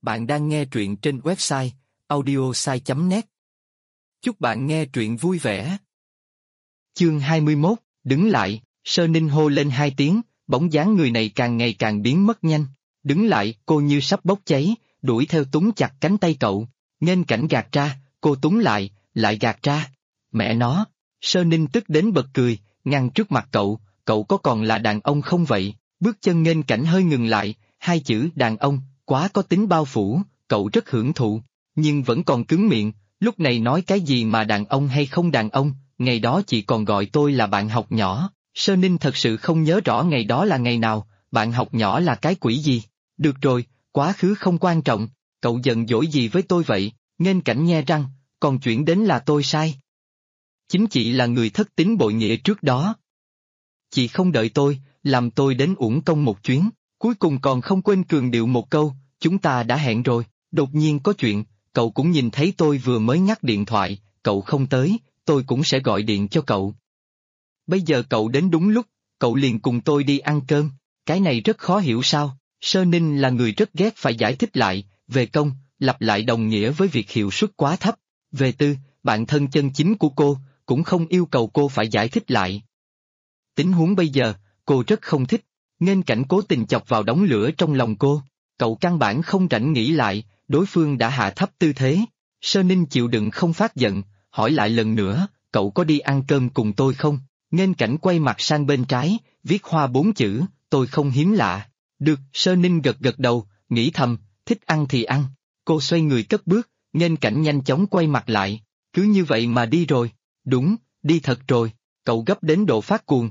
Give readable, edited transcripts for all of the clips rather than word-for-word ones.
Bạn đang nghe truyện trên website audiosai.net. Chúc bạn nghe truyện vui vẻ. Chương 21, đứng lại, Sơ Ninh hô lên 2 tiếng, bóng dáng người này càng ngày càng biến mất nhanh. Đứng lại, cô như sắp bốc cháy, đuổi theo túm chặt cánh tay cậu. Nghênh cảnh gạt ra, cô túm lại gạt ra. Mẹ nó, Sơ Ninh tức đến bật cười, ngăn trước mặt cậu có còn là đàn ông không vậy? Bước chân nghênh cảnh hơi ngừng lại, 2 chữ đàn ông, quá có tính bao phủ, cậu rất hưởng thụ, nhưng vẫn còn cứng miệng, lúc này nói cái gì mà đàn ông hay không đàn ông, ngày đó chị còn gọi tôi là bạn học nhỏ. Sơ Ninh thật sự không nhớ rõ ngày đó là ngày nào, bạn học nhỏ là cái quỷ gì. Được rồi, quá khứ không quan trọng, cậu giận dỗi gì với tôi vậy? Nghênh cảnh nhe răng, còn chuyển đến là tôi sai. Chính chị là người thất tín bội nghĩa trước đó. Chị không đợi tôi, làm tôi đến uổng công một chuyến, cuối cùng còn không quên cường điệu một câu, chúng ta đã hẹn rồi, đột nhiên có chuyện, cậu cũng nhìn thấy tôi vừa mới ngắt điện thoại, cậu không tới, tôi cũng sẽ gọi điện cho cậu. Bây giờ cậu đến đúng lúc, cậu liền cùng tôi đi ăn cơm, cái này rất khó hiểu sao? Sơ Ninh là người rất ghét phải giải thích lại, về công, lặp lại đồng nghĩa với việc hiệu suất quá thấp, về tư, bạn thân chân chính của cô, cũng không yêu cầu cô phải giải thích lại. Tình huống bây giờ, cô rất không thích, nghênh cảnh cố tình chọc vào đống lửa trong lòng cô, cậu căn bản không rảnh nghĩ lại, đối phương đã hạ thấp tư thế. Sơ Ninh chịu đựng không phát giận, hỏi lại lần nữa, cậu có đi ăn cơm cùng tôi không? Nghênh cảnh quay mặt sang bên trái, viết hoa 4 chữ, tôi không hiếm lạ. Được, Sơ Ninh gật gật đầu, nghĩ thầm, thích ăn thì ăn. Cô xoay người cất bước, nghênh cảnh nhanh chóng quay mặt lại, cứ như vậy mà đi rồi. Đúng, đi thật rồi, cậu gấp đến độ phát cuồng,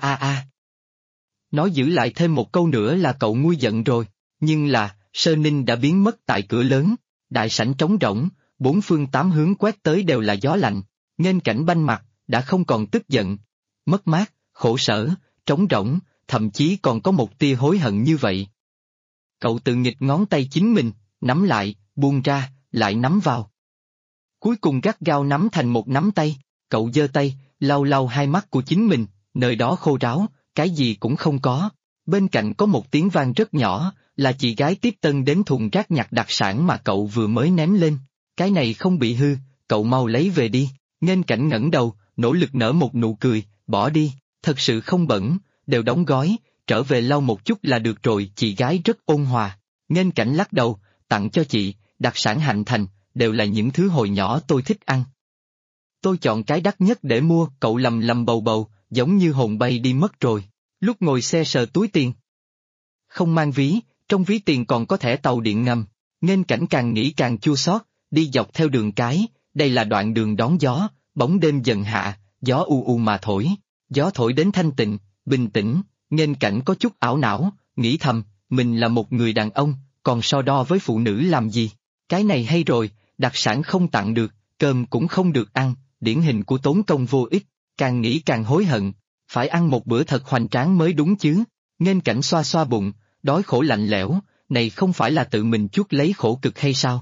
Nói giữ lại thêm một câu nữa là cậu nguôi giận rồi, nhưng là, Sơ Ninh đã biến mất tại cửa lớn, đại sảnh trống rỗng, 4 phương 8 hướng quét tới đều là gió lạnh, nghênh cảnh banh mặt, đã không còn tức giận, mất mát, khổ sở, trống rỗng, thậm chí còn có một tia hối hận như vậy. Cậu tự nghịch ngón tay chính mình, nắm lại, buông ra, lại nắm vào. Cuối cùng gắt gao nắm thành một nắm tay, cậu giơ tay, lau lau hai mắt của chính mình, nơi đó khô ráo, cái gì cũng không có. Bên cạnh có một tiếng vang rất nhỏ, là chị gái tiếp tân đến thùng rác nhặt đặc sản mà cậu vừa mới ném lên. Cái này không bị hư, cậu mau lấy về đi. Nghênh cảnh ngẩng đầu, nỗ lực nở một nụ cười, bỏ đi, thật sự không bẩn, đều đóng gói, trở về lau một chút là được rồi. Chị gái rất ôn hòa. Nghênh cảnh lắc đầu, tặng cho chị, đặc sản Hạnh Thành, đều là những thứ hồi nhỏ tôi thích ăn. Tôi chọn cái đắt nhất để mua, cậu lầm lầm bầu bầu, giống như hồn bay đi mất rồi. Lúc ngồi xe sờ túi tiền, không mang ví, trong ví tiền còn có thẻ tàu điện ngầm. Nghênh cảnh càng nghĩ càng chua xót, đi dọc theo đường cái, đây là đoạn đường đón gió, bóng đêm dần hạ, gió u u mà thổi, gió thổi đến thanh tịnh, bình tĩnh. Nghênh cảnh có chút ảo não, nghĩ thầm, mình là một người đàn ông, còn so đo với phụ nữ làm gì? Cái này hay rồi, đặc sản không tặng được, cơm cũng không được ăn, điển hình của tốn công vô ích, càng nghĩ càng hối hận, phải ăn một bữa thật hoành tráng mới đúng chứ. Nghênh cảnh xoa xoa bụng, đói khổ lạnh lẽo, này không phải là tự mình chuốc lấy khổ cực hay sao?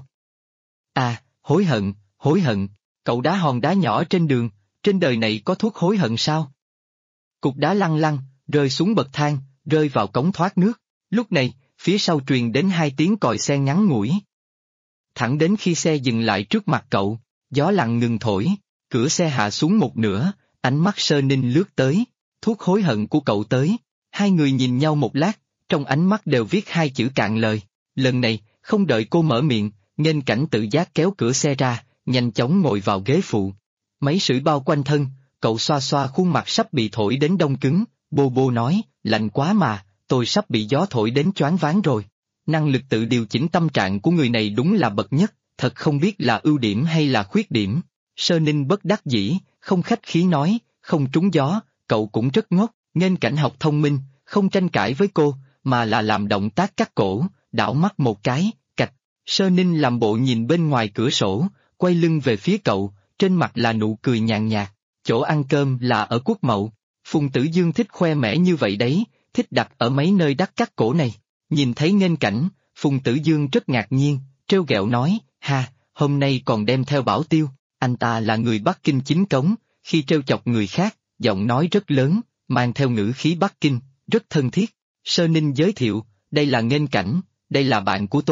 Hối hận, cậu đá hòn đá nhỏ trên đường, trên đời này có thuốc hối hận sao? Cục đá lăn lăn, rơi xuống bậc thang, rơi vào cống thoát nước, lúc này, phía sau truyền đến 2 tiếng còi xe ngắn ngủi. Thẳng đến khi xe dừng lại trước mặt cậu, gió lặng ngừng thổi, cửa xe hạ xuống một nửa, ánh mắt Sơ Ninh lướt tới, thuốc hối hận của cậu tới. Hai người nhìn nhau một lát, trong ánh mắt đều viết 2 chữ cạn lời. Lần này, không đợi cô mở miệng, nghênh cảnh tự giác kéo cửa xe ra, nhanh chóng ngồi vào ghế phụ. Máy sưởi bao quanh thân, cậu xoa xoa khuôn mặt sắp bị thổi đến đông cứng, bô bô nói, lạnh quá mà, tôi sắp bị gió thổi đến choáng váng rồi. Năng lực tự điều chỉnh tâm trạng của người này đúng là bậc nhất, thật không biết là ưu điểm hay là khuyết điểm. Sơ Ninh bất đắc dĩ, không khách khí nói, không trúng gió, cậu cũng rất ngốc. Nghênh cảnh học thông minh, không tranh cãi với cô, mà là làm động tác cắt cổ, đảo mắt một cái, cạch. Sơ Ninh làm bộ nhìn bên ngoài cửa sổ, quay lưng về phía cậu, trên mặt là nụ cười nhàn nhạt. Chỗ ăn cơm là ở Quốc Mậu, Phùng Tử Dương thích khoe mẽ như vậy đấy, thích đặt ở mấy nơi đắt cắt cổ này. Nhìn thấy nghênh cảnh, Phùng Tử Dương rất ngạc nhiên, trêu ghẹo nói, ha, hôm nay còn đem theo bảo tiêu, anh ta là người Bắc Kinh chính cống, khi trêu chọc người khác, giọng nói rất lớn, mang theo ngữ khí Bắc Kinh, rất thân thiết. Sơ Ninh giới thiệu, đây là nghênh cảnh, đây là bạn của tôi,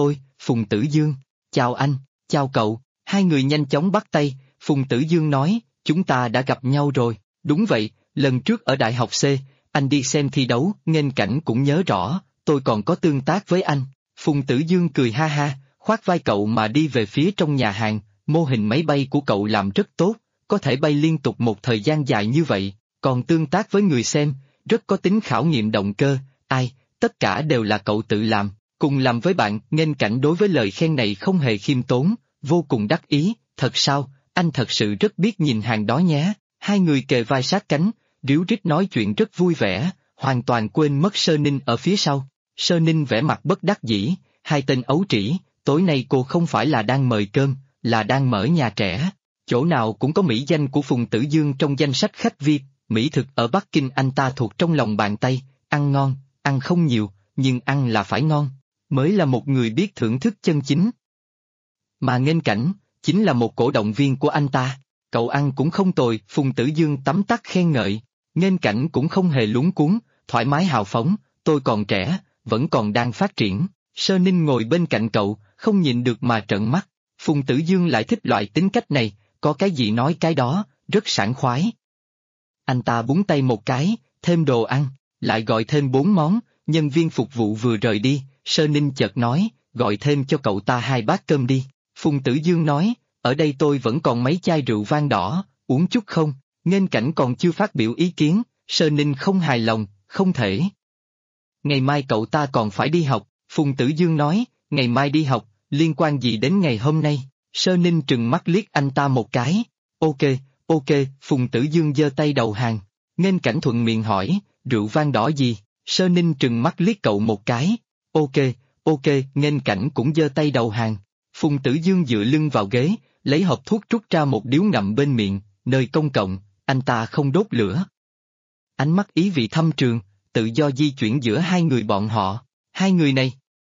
Phùng Tử Dương, chào anh, chào cậu, hai người nhanh chóng bắt tay, Phùng Tử Dương nói, chúng ta đã gặp nhau rồi, đúng vậy, lần trước ở Đại học C, anh đi xem thi đấu, Nghênh Cảnh cũng nhớ rõ, tôi còn có tương tác với anh, Phùng Tử Dương cười ha ha, khoác vai cậu mà đi về phía trong nhà hàng, mô hình máy bay của cậu làm rất tốt, có thể bay liên tục một thời gian dài như vậy, còn tương tác với người xem, rất có tính khảo nghiệm động cơ, tất cả đều là cậu tự làm, cùng làm với bạn. Nghênh Cảnh đối với lời khen này không hề khiêm tốn, vô cùng đắc ý, thật sao, anh thật sự rất biết nhìn hàng đó nhé, hai người kề vai sát cánh, ríu rít nói chuyện rất vui vẻ, hoàn toàn quên mất Sơ Ninh ở phía sau. Sơ Ninh vẻ mặt bất đắc dĩ, hai tên ấu trĩ, tối nay cô không phải là đang mời cơm, là đang mở nhà trẻ, chỗ nào cũng có mỹ danh của Phùng Tử Dương trong danh sách khách VIP, mỹ thực ở Bắc Kinh anh ta thuộc trong lòng bàn tay, ăn ngon, ăn không nhiều, nhưng ăn là phải ngon, mới là một người biết thưởng thức chân chính. Mà Nghênh Cảnh, chính là một cổ động viên của anh ta, cậu ăn cũng không tồi, Phùng Tử Dương tấm tắc khen ngợi, Nghênh Cảnh cũng không hề luống cuống, thoải mái hào phóng, tôi còn trẻ, vẫn còn đang phát triển, Sơ Ninh ngồi bên cạnh cậu, không nhìn được mà trợn mắt, Phùng Tử Dương lại thích loại tính cách này, có cái gì nói cái đó, rất sảng khoái. Anh ta búng tay một cái, thêm đồ ăn, lại gọi thêm 4 món, nhân viên phục vụ vừa rời đi, Sơ Ninh chợt nói, gọi thêm cho cậu ta 2 bát cơm đi, Phùng Tử Dương nói, ở đây tôi vẫn còn mấy chai rượu vang đỏ, uống chút không, Nghênh Cảnh còn chưa phát biểu ý kiến, Sơ Ninh không hài lòng, không thể. Ngày mai cậu ta còn phải đi học, Phùng Tử Dương nói, ngày mai đi học, liên quan gì đến ngày hôm nay, Sơ Ninh trừng mắt liếc anh ta một cái, ok, Phùng Tử Dương giơ tay đầu hàng, Nghênh Cảnh thuận miệng hỏi, rượu vang đỏ gì, Sơ Ninh trừng mắt liếc cậu một cái, ok, Nghênh Cảnh cũng giơ tay đầu hàng, Phùng Tử Dương dựa lưng vào ghế, lấy hộp thuốc rút ra một điếu ngậm bên miệng, nơi công cộng, anh ta không đốt lửa. Ánh mắt ý vị thâm trường, tự do di chuyển giữa hai người bọn họ, hai người này.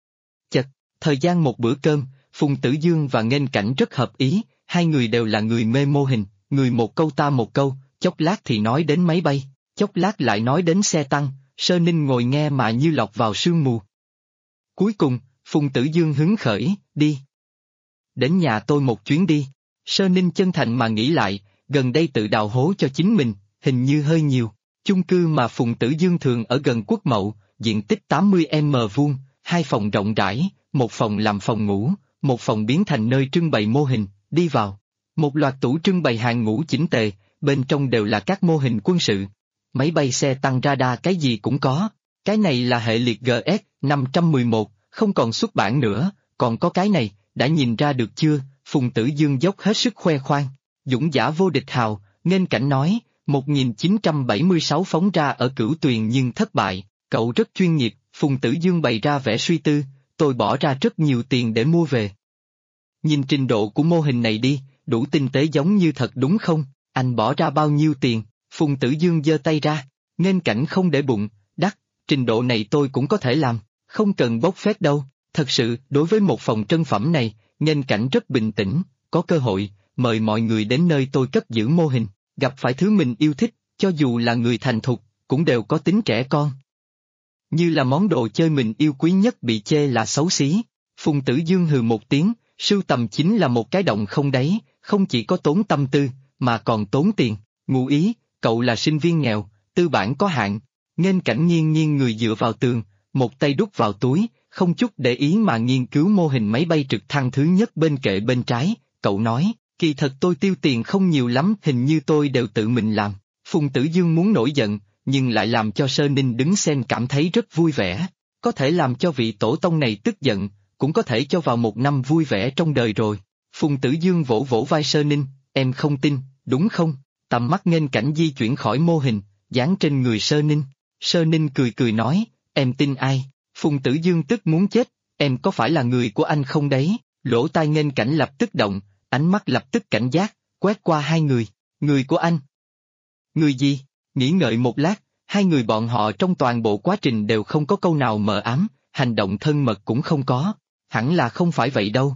Thời gian một bữa cơm, Phùng Tử Dương và Nghênh Cảnh rất hợp ý, hai người đều là người mê mô hình, người một câu ta một câu, chốc lát thì nói đến máy bay, chốc lát lại nói đến xe tăng, Sơ Ninh ngồi nghe mà như lọt vào sương mù. Cuối cùng, Phùng Tử Dương hứng khởi, đi. Đến nhà tôi một chuyến đi, Sơ Ninh chân thành mà nghĩ lại, gần đây tự đào hố cho chính mình, hình như hơi nhiều, chung cư mà Phùng Tử Dương thường ở gần Quốc Mậu, diện tích 80m², 2 phòng rộng rãi, một phòng làm phòng ngủ, một phòng biến thành nơi trưng bày mô hình, đi vào. Một loạt tủ trưng bày hàng ngũ chỉnh tề, bên trong đều là các mô hình quân sự. Máy bay xe tăng radar cái gì cũng có. Cái này là hệ liệt GS-511, không còn xuất bản nữa, còn có cái này, đã nhìn ra được chưa, Phùng Tử Dương dốc hết sức khoe khoang. Dũng giả vô địch hào, Nghênh Cảnh nói, 1976 phóng ra ở Cửu Tuyền nhưng thất bại, cậu rất chuyên nghiệp, Phùng Tử Dương bày ra vẻ suy tư, tôi bỏ ra rất nhiều tiền để mua về. Nhìn trình độ của mô hình này đi, đủ tinh tế giống như thật đúng không, anh bỏ ra bao nhiêu tiền, Phùng Tử Dương giơ tay ra, Nghênh Cảnh không để bụng, đắt, trình độ này tôi cũng có thể làm, không cần bốc phét đâu, thật sự, đối với một phòng trân phẩm này, Nghênh Cảnh rất bình tĩnh, có cơ hội, mời mọi người đến nơi tôi cất giữ mô hình, gặp phải thứ mình yêu thích, cho dù là người thành thục, cũng đều có tính trẻ con. Như là món đồ chơi mình yêu quý nhất bị chê là xấu xí, Phùng Tử Dương hừ một tiếng, sưu tầm chính là một cái động không đáy, không chỉ có tốn tâm tư, mà còn tốn tiền, ngụ ý, cậu là sinh viên nghèo, tư bản có hạn, Nghênh Cảnh nghiêng nghiêng người dựa vào tường, một tay đút vào túi, không chút để ý mà nghiên cứu mô hình máy bay trực thăng thứ nhất bên kệ bên trái, cậu nói, kỳ thật tôi tiêu tiền không nhiều lắm, hình như tôi đều tự mình làm, Phùng Tử Dương muốn nổi giận, nhưng lại làm cho Sơ Ninh đứng xem cảm thấy rất vui vẻ, có thể làm cho vị tổ tông này tức giận, cũng có thể cho vào một năm vui vẻ trong đời rồi. Phùng Tử Dương vỗ vỗ vai Sơ Ninh, em không tin, đúng không? Tầm mắt Nghênh Cảnh di chuyển khỏi mô hình, dán trên người Sơ Ninh. Sơ Ninh cười cười nói, em tin ai? Phùng Tử Dương tức muốn chết, em có phải là người của anh không đấy? Lỗ tai Nghênh Cảnh lập tức động, ánh mắt lập tức cảnh giác, quét qua hai người, người của anh. Người gì? Nghĩ ngợi một lát, hai người bọn họ trong toàn bộ quá trình đều không có câu nào mờ ám, hành động thân mật cũng không có, hẳn là không phải vậy đâu,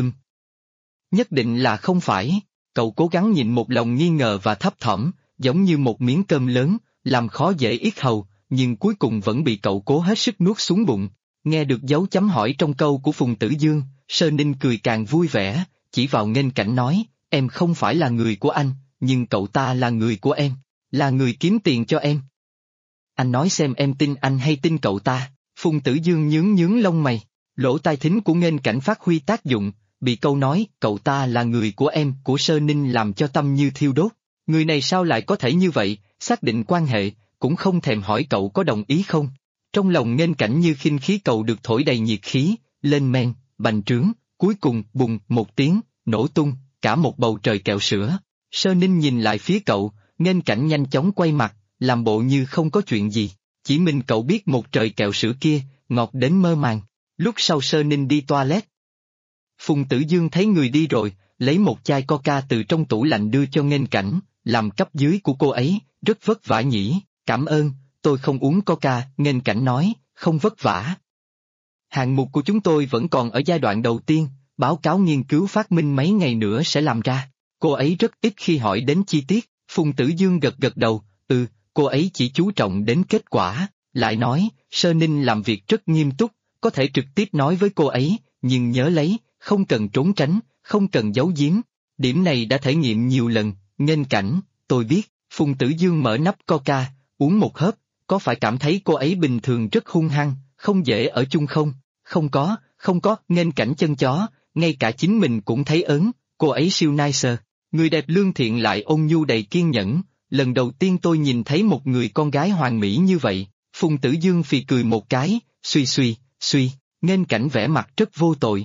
Nhất định là không phải, cậu cố gắng nhịn một lòng nghi ngờ và thấp thỏm, giống như một miếng cơm lớn, làm khó dễ yết hầu, nhưng cuối cùng vẫn bị cậu cố hết sức nuốt xuống bụng. Nghe được dấu chấm hỏi trong câu của Phùng Tử Dương, Sơ Ninh cười càng vui vẻ, chỉ vào Nghênh Cảnh nói, em không phải là người của anh, nhưng cậu ta là người của em, là người kiếm tiền cho em. Anh nói xem em tin anh hay tin cậu ta. Phùng Tử Dương nhướng nhướng lông mày, lỗ tai thính của Nghênh Cảnh phát huy tác dụng, bị câu nói cậu ta là người của em của Sơ Ninh làm cho tâm như thiêu đốt. Người này sao lại có thể như vậy, xác định quan hệ, cũng không thèm hỏi cậu có đồng ý không. Trong lòng Nghênh Cảnh như khinh khí cầu được thổi đầy nhiệt khí, lên men, bành trướng, cuối cùng bùng một tiếng, nổ tung, cả một bầu trời kẹo sữa. Sơ Ninh nhìn lại phía cậu, Nghênh Cảnh nhanh chóng quay mặt, làm bộ như không có chuyện gì. Chỉ mình cậu biết một trời kẹo sữa kia, ngọt đến mơ màng. Lúc sau Sơ Ninh đi toilet. Phùng Tử Dương thấy người đi rồi, lấy một chai coca từ trong tủ lạnh đưa cho Nghênh Cảnh, làm cấp dưới của cô ấy, rất vất vả nhỉ, cảm ơn, tôi không uống coca, Nghênh Cảnh nói, không vất vả. Hạng mục của chúng tôi vẫn còn ở giai đoạn đầu tiên, báo cáo nghiên cứu phát minh mấy ngày nữa sẽ làm ra. Cô ấy rất ít khi hỏi đến chi tiết, Phùng Tử Dương gật gật đầu, cô ấy chỉ chú trọng đến kết quả, lại nói, Sơ Ninh làm việc rất nghiêm túc, có thể trực tiếp nói với cô ấy, nhưng nhớ lấy, không cần trốn tránh, không cần giấu giếm. Điểm này đã thể nghiệm nhiều lần, Nghênh Cảnh, tôi biết. Phùng Tử Dương mở nắp coca, uống một hớp, có phải cảm thấy cô ấy bình thường rất hung hăng, không dễ ở chung không? Không có, Nghênh Cảnh chân chó, ngay cả chính mình cũng thấy ớn, cô ấy siêu nice, người đẹp lương thiện lại ôn nhu đầy kiên nhẫn, lần đầu tiên tôi nhìn thấy một người con gái hoàn mỹ như vậy. Phùng Tử Dương phì cười một cái, suy, Nghênh Cảnh vẻ mặt rất vô tội.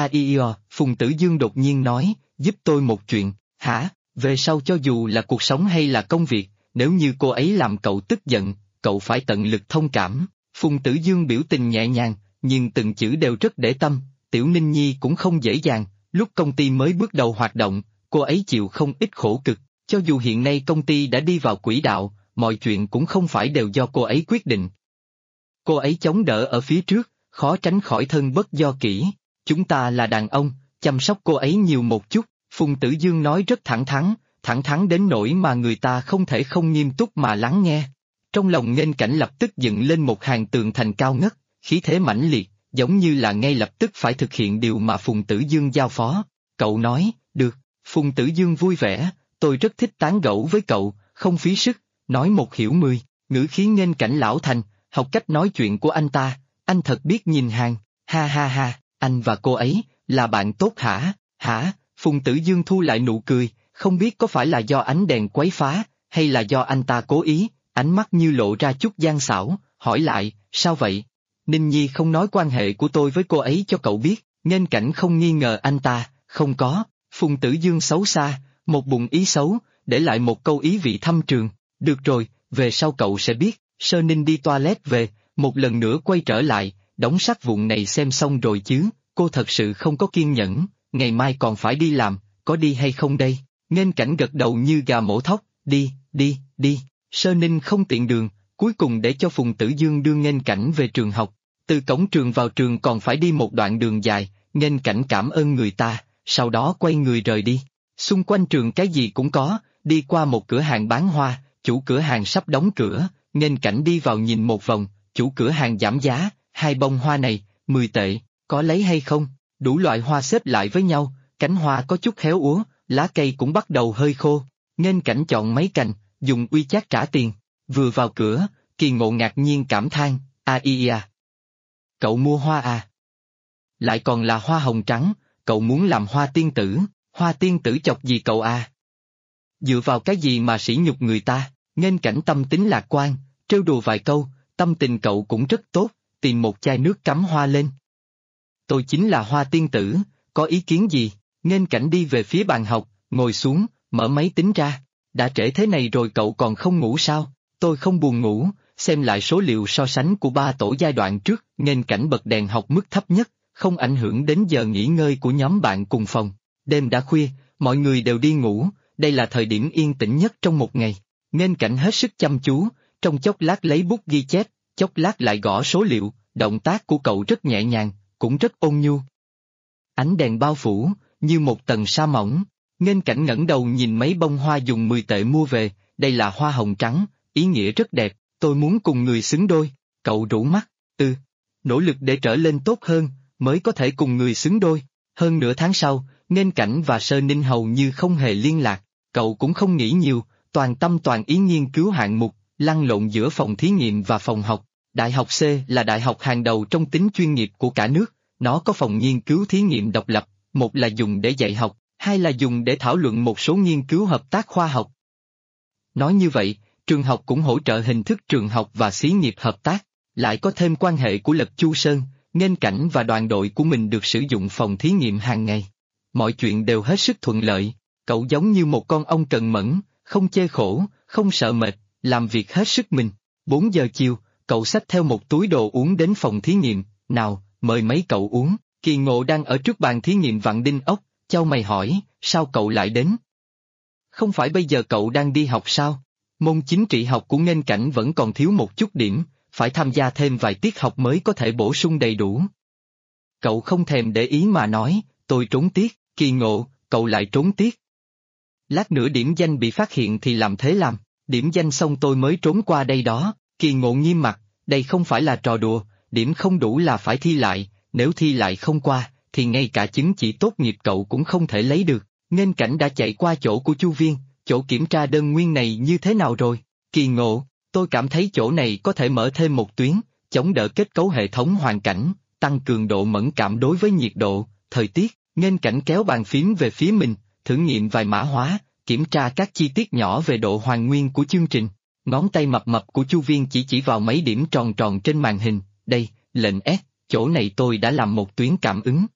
Phùng Tử Dương đột nhiên nói, giúp tôi một chuyện, hả? Về sau cho dù là cuộc sống hay là công việc, nếu như cô ấy làm cậu tức giận, cậu phải tận lực thông cảm. Phùng Tử Dương biểu tình nhẹ nhàng, nhưng từng chữ đều rất để tâm, Tiểu Ninh Nhi cũng không dễ dàng, lúc công ty mới bước đầu hoạt động, cô ấy chịu không ít khổ cực, cho dù hiện nay công ty đã đi vào quỹ đạo, mọi chuyện cũng không phải đều do cô ấy quyết định. Cô ấy chống đỡ ở phía trước, khó tránh khỏi thân bất do kỷ, chúng ta là đàn ông, chăm sóc cô ấy nhiều một chút. Phùng Tử Dương nói rất thẳng thắn đến nỗi mà người ta không thể không nghiêm túc mà lắng nghe. Trong lòng Nghênh Cảnh lập tức dựng lên một hàng tường thành cao ngất, khí thế mãnh liệt, giống như là ngay lập tức phải thực hiện điều mà Phùng Tử Dương giao phó. Cậu nói, được, Phùng Tử Dương vui vẻ, tôi rất thích tán gẫu với cậu, không phí sức, nói một hiểu mười, ngữ khí Nghênh Cảnh lão thành, học cách nói chuyện của anh ta, anh thật biết nhìn hàng, ha, anh và cô ấy, là bạn tốt hả? Phùng Tử Dương thu lại nụ cười, không biết có phải là do ánh đèn quấy phá, hay là do anh ta cố ý, ánh mắt như lộ ra chút gian xảo, hỏi lại, sao vậy? Ninh Nhi không nói quan hệ của tôi với cô ấy cho cậu biết, Nghênh Cảnh không nghi ngờ anh ta, không có. Phùng Tử Dương xấu xa, một bụng ý xấu, để lại một câu ý vị thâm trường, được rồi, về sau cậu sẽ biết. Sơ Ninh đi toilet về, một lần nữa quay trở lại, đống sắt vụn này xem xong rồi chứ, cô thật sự không có kiên nhẫn, ngày mai còn phải đi làm, có đi hay không đây? Nghênh Cảnh gật đầu như gà mổ thóc, đi. Sơ Ninh không tiện đường, cuối cùng để cho Phùng Tử Dương đưa Nghênh Cảnh về trường học. Từ cổng trường vào trường còn phải đi một đoạn đường dài, Nghênh Cảnh cảm ơn người ta, sau đó quay người rời đi. Xung quanh trường cái gì cũng có, đi qua một cửa hàng bán hoa, chủ cửa hàng sắp đóng cửa, Nghênh Cảnh đi vào nhìn một vòng, chủ cửa hàng giảm giá, 2 bông hoa này, 10 tệ, có lấy hay không? Đủ loại hoa xếp lại với nhau, cánh hoa có chút héo úa, lá cây cũng bắt đầu hơi khô. Nghênh Cảnh chọn mấy cành, dùng WeChat trả tiền. Vừa vào cửa, Kỳ Ngộ ngạc nhiên cảm than, cậu mua hoa à? Lại còn là hoa hồng trắng, cậu muốn làm hoa tiên tử chọc gì cậu à? Dựa vào cái gì mà sỉ nhục người ta? Nghênh Cảnh tâm tính lạc quan, trêu đùa vài câu, tâm tình cậu cũng rất tốt, tìm một chai nước cắm hoa lên. Tôi chính là hoa tiên tử, có ý kiến gì? Nghênh Cảnh đi về phía bàn học, ngồi xuống, mở máy tính ra. Đã trễ thế này rồi cậu còn không ngủ sao? Tôi không buồn ngủ, xem lại số liệu so sánh của 3 tổ giai đoạn trước. Nghênh Cảnh bật đèn học mức thấp nhất, không ảnh hưởng đến giờ nghỉ ngơi của nhóm bạn cùng phòng. Đêm đã khuya, mọi người đều đi ngủ, đây là thời điểm yên tĩnh nhất trong một ngày. Nghênh Cảnh hết sức chăm chú, trong chốc lát lấy bút ghi chép, chốc lát lại gõ số liệu, động tác của cậu rất nhẹ nhàng, cũng rất ôn nhu. Ánh đèn bao phủ, như một tầng sa mỏng. Nghênh Cảnh ngẩng đầu nhìn mấy bông hoa dùng 10 tệ mua về, đây là hoa hồng trắng, ý nghĩa rất đẹp, tôi muốn cùng người xứng đôi. Cậu rũ mắt, nỗ lực để trở lên tốt hơn, mới có thể cùng người xứng đôi. Hơn nửa tháng sau, Nghênh Cảnh và Sơ Ninh hầu như không hề liên lạc, cậu cũng không nghĩ nhiều, toàn tâm toàn ý nghiên cứu hạng mục, lăn lộn giữa phòng thí nghiệm và phòng học. Đại học C là đại học hàng đầu trong tính chuyên nghiệp của cả nước, nó có phòng nghiên cứu thí nghiệm độc lập, một là dùng để dạy học, hai là dùng để thảo luận một số nghiên cứu hợp tác khoa học. Nói như vậy, trường học cũng hỗ trợ hình thức trường học và xí nghiệp hợp tác, lại có thêm quan hệ của Lập Chu Sơn, Nghênh Cảnh và đoàn đội của mình được sử dụng phòng thí nghiệm hàng ngày. Mọi chuyện đều hết sức thuận lợi, cậu giống như một con ong cần mẫn, không chê khổ, không sợ mệt, làm việc hết sức mình. 4 giờ chiều, cậu xách theo một túi đồ uống đến phòng thí nghiệm, nào, mời mấy cậu uống. Kỳ Ngộ đang ở trước bàn thí nghiệm vặn đinh ốc, chau mày hỏi, sao cậu lại đến? Không phải bây giờ cậu đang đi học sao? Môn chính trị học của Nghênh Cảnh vẫn còn thiếu một chút điểm, phải tham gia thêm vài tiết học mới có thể bổ sung đầy đủ. Cậu không thèm để ý mà nói, tôi trốn tiết. Kỳ Ngộ, cậu lại trốn tiết. Lát nữa điểm danh bị phát hiện thì làm thế làm, điểm danh xong tôi mới trốn qua đây đó. Kỳ Ngộ nghiêm mặt, đây không phải là trò đùa, điểm không đủ là phải thi lại, nếu thi lại không qua, thì ngay cả chứng chỉ tốt nghiệp cậu cũng không thể lấy được. Nghênh Cảnh đã chạy qua chỗ của Chu Viên, chỗ kiểm tra đơn nguyên này như thế nào rồi? Kỳ Ngộ, tôi cảm thấy chỗ này có thể mở thêm một tuyến, chống đỡ kết cấu hệ thống hoàn cảnh, tăng cường độ mẫn cảm đối với nhiệt độ, thời tiết. Nghênh Cảnh kéo bàn phím về phía mình, thử nghiệm vài mã hóa, kiểm tra các chi tiết nhỏ về độ hoàn nguyên của chương trình. Ngón tay mập mập của Chu Viên chỉ vào mấy điểm tròn tròn trên màn hình, đây, lệnh S, chỗ này tôi đã làm một tuyến cảm ứng.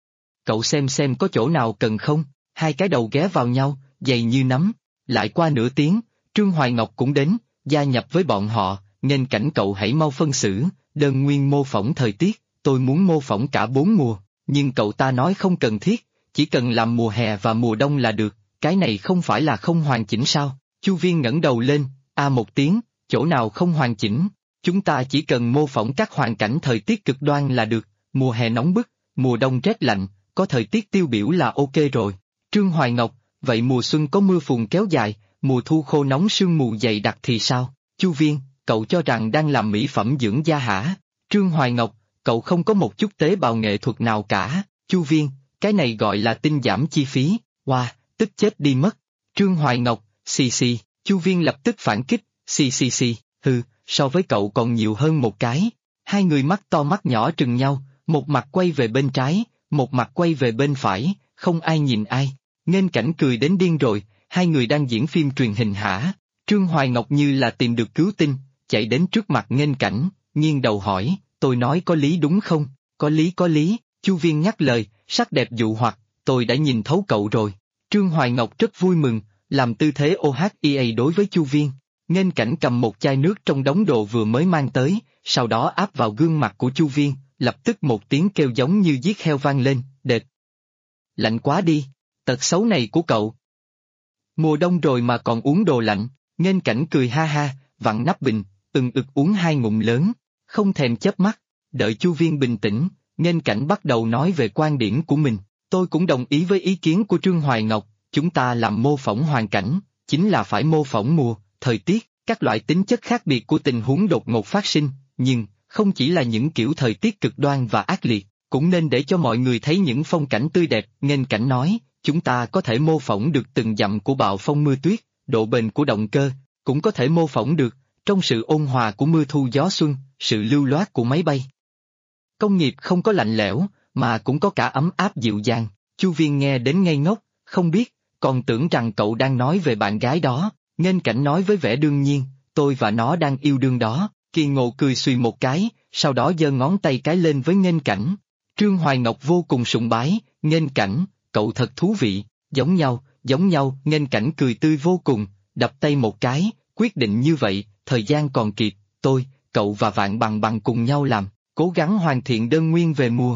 Cậu xem có chỗ nào cần không? Hai cái đầu ghé vào nhau, dày như nắm. Lại qua nửa tiếng, Trương Hoài Ngọc cũng đến, gia nhập với bọn họ. Nghênh Cảnh cậu hãy mau phân xử, đơn nguyên mô phỏng thời tiết, tôi muốn mô phỏng cả 4 mùa. Nhưng cậu ta nói không cần thiết, chỉ cần làm mùa hè và mùa đông là được, cái này không phải là không hoàn chỉnh sao? Chu Viên ngẩng đầu lên, một tiếng, chỗ nào không hoàn chỉnh, chúng ta chỉ cần mô phỏng các hoàn cảnh thời tiết cực đoan là được, mùa hè nóng bức, mùa đông rét lạnh, có thời tiết tiêu biểu là ok rồi. Trương Hoài Ngọc, vậy mùa xuân có mưa phùn kéo dài, mùa thu khô nóng sương mù dày đặc thì sao? Chu Viên, cậu cho rằng đang làm mỹ phẩm dưỡng da hả? Trương Hoài Ngọc, cậu không có một chút tế bào nghệ thuật nào cả. Chu Viên, cái này gọi là tinh giảm chi phí. Tức chết đi mất. Trương Hoài Ngọc, xì. Chu Viên lập tức phản kích, xì, hừ, so với cậu còn nhiều hơn một cái. Hai người mắt to mắt nhỏ trừng nhau, một mặt quay về bên trái, một mặt quay về bên phải, không ai nhìn ai. Nghênh Cảnh cười đến điên rồi, hai người đang diễn phim truyền hình hả? Trương Hoài Ngọc như là tìm được cứu tinh, chạy đến trước mặt Nghênh Cảnh, nghiêng đầu hỏi, tôi nói có lý đúng không? Có lý, Chu Viên nhắc lời, sắc đẹp dụ hoặc, tôi đã nhìn thấu cậu rồi. Trương Hoài Ngọc rất vui mừng, làm tư thế OHEA đối với Chu Viên. Nghênh Cảnh cầm một chai nước trong đống đồ vừa mới mang tới, sau đó áp vào gương mặt của Chu Viên, lập tức một tiếng kêu giống như giết heo vang lên, đệt. Lạnh quá đi, tật xấu này của cậu. Mùa đông rồi mà còn uống đồ lạnh. Nghênh Cảnh cười ha ha, vặn nắp bình, ực uống 2 ngụm lớn, không thèm chớp mắt. Đợi Chu Viên bình tĩnh, Nghênh Cảnh bắt đầu nói về quan điểm của mình. Tôi cũng đồng ý với ý kiến của Trương Hoài Ngọc, chúng ta làm mô phỏng hoàn cảnh, chính là phải mô phỏng mùa, thời tiết, các loại tính chất khác biệt của tình huống đột ngột phát sinh, nhưng, không chỉ là những kiểu thời tiết cực đoan và ác liệt, cũng nên để cho mọi người thấy những phong cảnh tươi đẹp. Nghênh Cảnh nói, chúng ta có thể mô phỏng được từng dặm của bạo phong mưa tuyết, độ bền của động cơ, cũng có thể mô phỏng được, trong sự ôn hòa của mưa thu gió xuân, sự lưu loát của máy bay. Công nghiệp không có lạnh lẽo, mà cũng có cả ấm áp dịu dàng. Chu Viên nghe đến ngây ngốc, không biết, còn tưởng rằng cậu đang nói về bạn gái đó. Nghênh Cảnh nói với vẻ đương nhiên, tôi và nó đang yêu đương đó. Kỳ Ngộ cười xùy một cái, sau đó giơ ngón tay cái lên với Nghênh Cảnh. Trương Hoài Ngọc vô cùng sùng bái, Nghênh Cảnh, cậu thật thú vị, giống nhau. Nghênh Cảnh cười tươi vô cùng, đập tay một cái, quyết định như vậy, thời gian còn kịp, cậu và Vạn Bằng Bằng cùng nhau làm, cố gắng hoàn thiện đơn nguyên về mùa.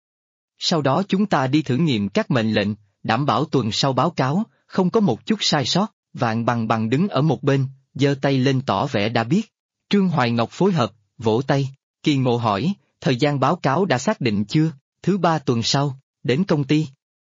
Sau đó chúng ta đi thử nghiệm các mệnh lệnh, đảm bảo tuần sau báo cáo, không có một chút sai sót. Vạn Bằng Bằng đứng ở một bên, giơ tay lên tỏ vẻ đã biết. Trương Hoài Ngọc phối hợp, vỗ tay. Kỳ Ngộ hỏi, thời gian báo cáo đã xác định chưa? Thứ 3 tuần sau, đến công ty.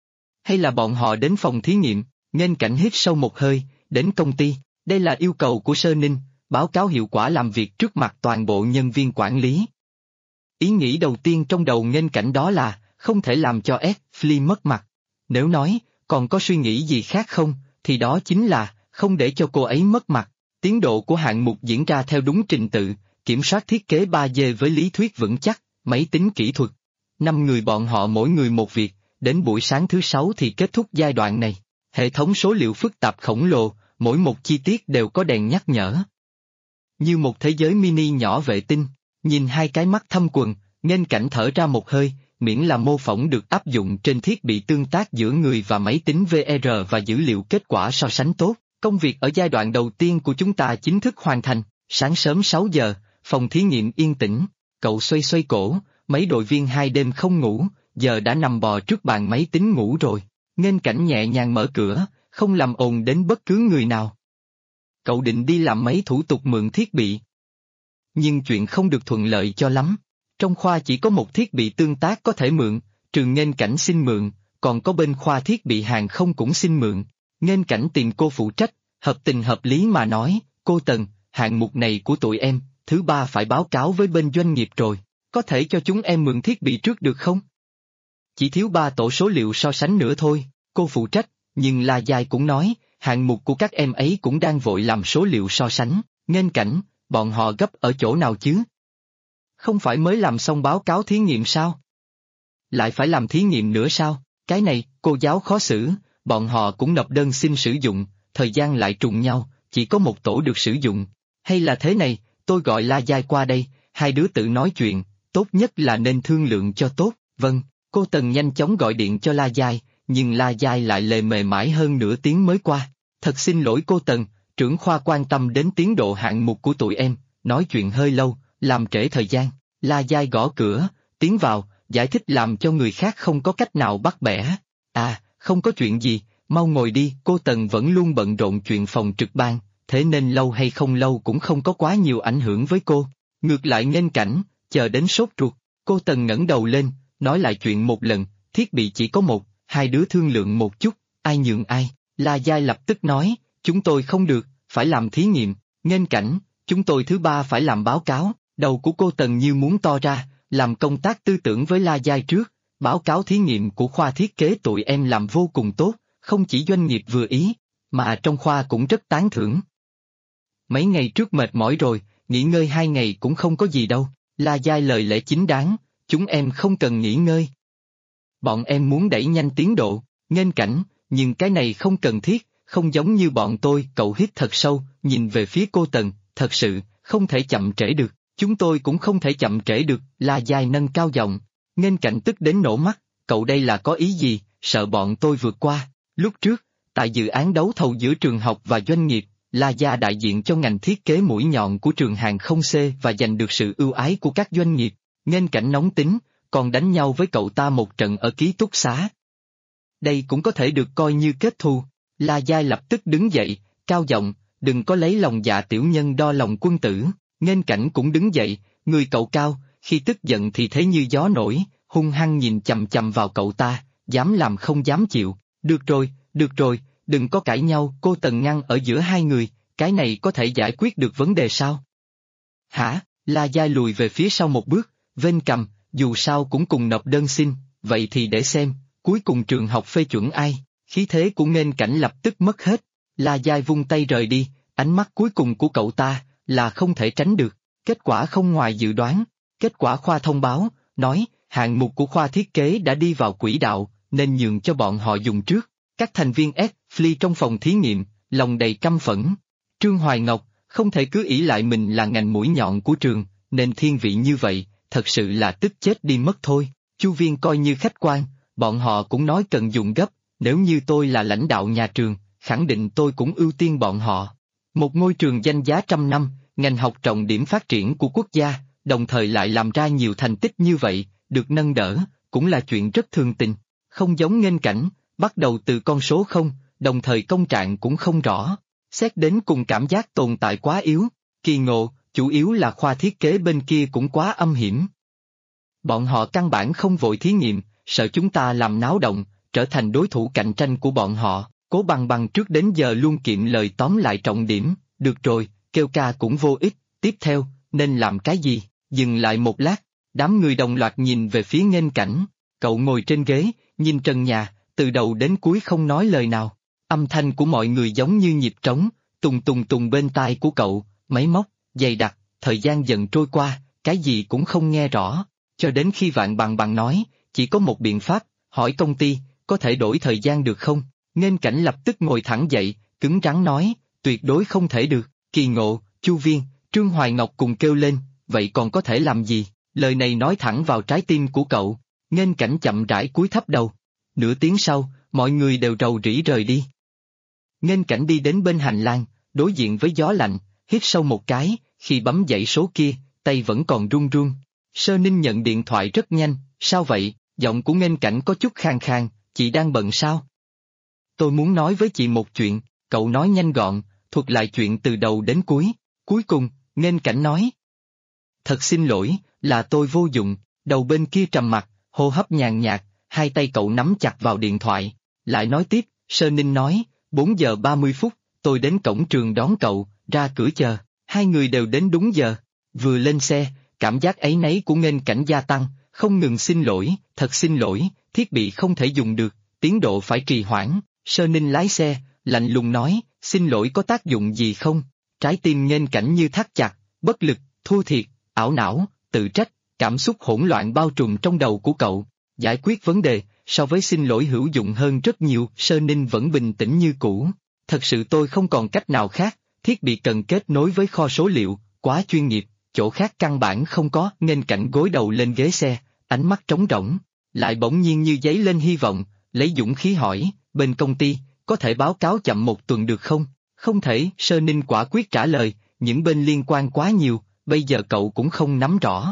Hay là bọn họ đến phòng thí nghiệm? Nghênh Cảnh hít sâu một hơi, đến công ty. Đây là yêu cầu của Sơ Ninh, báo cáo hiệu quả làm việc trước mặt toàn bộ nhân viên quản lý. Ý nghĩ đầu tiên trong đầu Nghênh Cảnh đó là, không thể làm cho Ashley mất mặt. Nếu nói, còn có suy nghĩ gì khác không, thì đó chính là, không để cho cô ấy mất mặt. Tiến độ của hạng mục diễn ra theo đúng trình tự, kiểm soát thiết kế 3D với lý thuyết vững chắc, máy tính kỹ thuật. 5 người bọn họ mỗi người một việc, đến buổi sáng thứ 6 thì kết thúc giai đoạn này. Hệ thống số liệu phức tạp khổng lồ, mỗi một chi tiết đều có đèn nhắc nhở. Như một thế giới mini nhỏ vệ tinh, nhìn hai cái mắt thâm quầng, Nghênh Cảnh thở ra một hơi, miễn là mô phỏng được áp dụng trên thiết bị tương tác giữa người và máy tính VR và dữ liệu kết quả so sánh tốt. Công việc ở giai đoạn đầu tiên của chúng ta chính thức hoàn thành. Sáng sớm 6 giờ, phòng thí nghiệm yên tĩnh, cậu xoay xoay cổ, mấy đội viên 2 đêm không ngủ, giờ đã nằm bò trước bàn máy tính ngủ rồi. Nghênh Cảnh nhẹ nhàng mở cửa, không làm ồn đến bất cứ người nào. Cậu định đi làm mấy thủ tục mượn thiết bị. Nhưng chuyện không được thuận lợi cho lắm. Trong khoa chỉ có một thiết bị tương tác có thể mượn, trường Nghênh Cảnh xin mượn, còn có bên khoa thiết bị hàng không cũng xin mượn. Nghênh Cảnh tìm cô phụ trách, hợp tình hợp lý mà nói, cô Tần, hạng mục này của tụi em, thứ 3 phải báo cáo với bên doanh nghiệp rồi, có thể cho chúng em mượn thiết bị trước được không? Chỉ thiếu 3 tổ số liệu so sánh nữa thôi, cô phụ trách, nhưng La Giai cũng nói, hạng mục của các em ấy cũng đang vội làm số liệu so sánh. Nghênh Cảnh, bọn họ gấp ở chỗ nào chứ? Không phải mới làm xong báo cáo thí nghiệm sao? Lại phải làm thí nghiệm nữa sao? Cái này, cô giáo khó xử, bọn họ cũng nộp đơn xin sử dụng, thời gian lại trùng nhau, chỉ có một tổ được sử dụng. Hay là thế này, tôi gọi La Giai qua đây, hai đứa tự nói chuyện, tốt nhất là nên thương lượng cho tốt. Vâng, cô Tần nhanh chóng gọi điện cho La Giai, nhưng La Giai lại lề mề mãi hơn nửa tiếng mới qua. Thật xin lỗi cô Tần, trưởng khoa quan tâm đến tiến độ hạng mục của tụi em, nói chuyện hơi lâu, làm trễ thời gian. La Giai gõ cửa, tiến vào, giải thích làm cho người khác không có cách nào bắt bẻ. À, không có chuyện gì, mau ngồi đi. Cô Tần vẫn luôn bận rộn chuyện phòng trực ban, thế nên lâu hay không lâu cũng không có quá nhiều ảnh hưởng với cô. Ngược lại Nghênh Cảnh, chờ đến sốt ruột, cô Tần ngẩng đầu lên, nói lại chuyện một lần, thiết bị chỉ có một, hai đứa thương lượng một chút, ai nhường ai. La Giai lập tức nói, chúng tôi không được, phải làm thí nghiệm. Nghênh Cảnh, chúng tôi thứ 3 phải làm báo cáo. Đầu của cô Tần như muốn to ra, làm công tác tư tưởng với La Giai trước, báo cáo thí nghiệm của khoa thiết kế tụi em làm vô cùng tốt, không chỉ doanh nghiệp vừa ý, mà trong khoa cũng rất tán thưởng. Mấy ngày trước mệt mỏi rồi, nghỉ ngơi 2 ngày cũng không có gì đâu. La Giai lời lẽ chính đáng, chúng em không cần nghỉ ngơi. Bọn em muốn đẩy nhanh tiến độ. Nghênh Cảnh, nhưng cái này không cần thiết, không giống như bọn tôi. Cậu hít thật sâu, nhìn về phía cô Tần, thật sự, không thể chậm trễ được. Chúng tôi cũng không thể chậm trễ được. La Giai nâng cao giọng. Nghênh Cảnh tức đến nổ mắt, cậu đây là có ý gì, sợ bọn tôi vượt qua. Lúc trước, tại dự án đấu thầu giữa trường học và doanh nghiệp, La Giai đại diện cho ngành thiết kế mũi nhọn của trường hàng không C và giành được sự ưu ái của các doanh nghiệp. Nghênh Cảnh nóng tính, còn đánh nhau với cậu ta một trận ở ký túc xá. Đây cũng có thể được coi như kết thù. La Giai lập tức đứng dậy, cao giọng, đừng có lấy lòng dạ tiểu nhân đo lòng quân tử. Nghênh Cảnh cũng đứng dậy, người cậu cao, khi tức giận thì thế như gió nổi, hung hăng nhìn chằm chằm vào cậu ta, dám làm không dám chịu. Được rồi, đừng có cãi nhau. Cô Tần ngăn ở giữa hai người, cái này có thể giải quyết được vấn đề sao? Hả? La Giai lùi về phía sau một bước, vênh cằm, dù sao cũng cùng nộp đơn xin, vậy thì để xem, cuối cùng trường học phê chuẩn ai. Khí thế của Nghênh Cảnh lập tức mất hết. La Giai vung tay rời đi, ánh mắt cuối cùng của cậu ta là không thể tránh được. Kết quả không ngoài dự đoán. Kết quả khoa thông báo, nói, hạng mục của khoa thiết kế đã đi vào quỹ đạo, nên nhường cho bọn họ dùng trước. Các thành viên Ashley trong phòng thí nghiệm, lòng đầy căm phẫn. Trương Hoài Ngọc, không thể cứ ỷ lại mình là ngành mũi nhọn của trường, nên thiên vị như vậy, thật sự là tức chết đi mất thôi. Chu Viên coi như khách quan, bọn họ cũng nói cần dùng gấp, nếu như tôi là lãnh đạo nhà trường, khẳng định tôi cũng ưu tiên bọn họ. Một ngôi trường danh giá trăm năm, ngành học trọng điểm phát triển của quốc gia, đồng thời lại làm ra nhiều thành tích như vậy, được nâng đỡ, cũng là chuyện rất thường tình. Không giống Nghênh Cảnh, bắt đầu từ con số 0, đồng thời công trạng cũng không rõ. Xét đến cùng cảm giác tồn tại quá yếu, kỳ ngộ, chủ yếu là khoa thiết kế bên kia cũng quá âm hiểm. Bọn họ căn bản không vội thí nghiệm, sợ chúng ta làm náo động, trở thành đối thủ cạnh tranh của bọn họ. Cố Bằng trước đến giờ luôn kiệm lời tóm lại trọng điểm, được rồi, kêu ca cũng vô ích, tiếp theo, nên làm cái gì? Dừng lại một lát, Đám người đồng loạt nhìn về phía Nghênh Cảnh, cậu ngồi trên ghế, nhìn trần nhà, từ đầu đến cuối không nói lời nào. Âm thanh của mọi người giống như nhịp trống, tùng tùng tùng bên tai của cậu, máy móc, dày đặc, thời gian dần trôi qua, cái gì cũng không nghe rõ, cho đến khi Vạn Bằng Bằng nói, chỉ có một biện pháp, hỏi công ty, có thể đổi thời gian được không? Nghênh Cảnh lập tức ngồi thẳng dậy, cứng rắn nói, tuyệt đối không thể được. Kỳ Ngộ, Chu Viên, Trương Hoài Ngọc cùng kêu lên, vậy còn có thể làm gì? Lời này nói thẳng vào trái tim của cậu. Nghênh Cảnh chậm rãi cúi thấp đầu. Nửa tiếng sau, mọi người đều rầu rĩ rời đi. Nghênh Cảnh đi đến bên hành lang, đối diện với gió lạnh, hít sâu một cái, khi bấm dãy số kia, tay vẫn còn run run. Sơ Ninh nhận điện thoại rất nhanh, sao vậy? Giọng của Nghênh Cảnh có chút khàn khàn, chị đang bận sao? Tôi muốn nói với chị một chuyện, cậu nói nhanh gọn, thuật lại chuyện từ đầu đến cuối. Cuối cùng, Nghênh Cảnh nói. Thật xin lỗi, là tôi vô dụng. Đầu bên kia trầm mặc, hô hấp nhàn nhạt, hai tay cậu nắm chặt vào điện thoại. Lại nói tiếp, Sơ Ninh nói, 4 giờ 30 phút, tôi đến cổng trường đón cậu, ra cửa chờ. Hai người đều đến đúng giờ. Vừa lên xe, cảm giác áy náy của Nghênh Cảnh gia tăng, không ngừng xin lỗi, thật xin lỗi, thiết bị không thể dùng được, tiến độ phải trì hoãn. Sơ Ninh lái xe, lạnh lùng nói, xin lỗi có tác dụng gì không? Trái tim Nghênh Cảnh như thắt chặt, bất lực, thua thiệt, ảo não, tự trách, cảm xúc hỗn loạn bao trùm trong đầu của cậu. Giải quyết vấn đề, so với xin lỗi hữu dụng hơn rất nhiều. Sơ Ninh vẫn bình tĩnh như cũ. Thật sự tôi không còn cách nào khác, thiết bị cần kết nối với kho số liệu, quá chuyên nghiệp, chỗ khác căn bản không có. Nghênh Cảnh gối đầu lên ghế xe, ánh mắt trống rỗng, lại bỗng nhiên như dấy lên hy vọng, lấy dũng khí hỏi, bên công ty, có thể báo cáo chậm 1 tuần được không? Không thể, Sơ Ninh quả quyết trả lời, những bên liên quan quá nhiều, bây giờ cậu cũng không nắm rõ.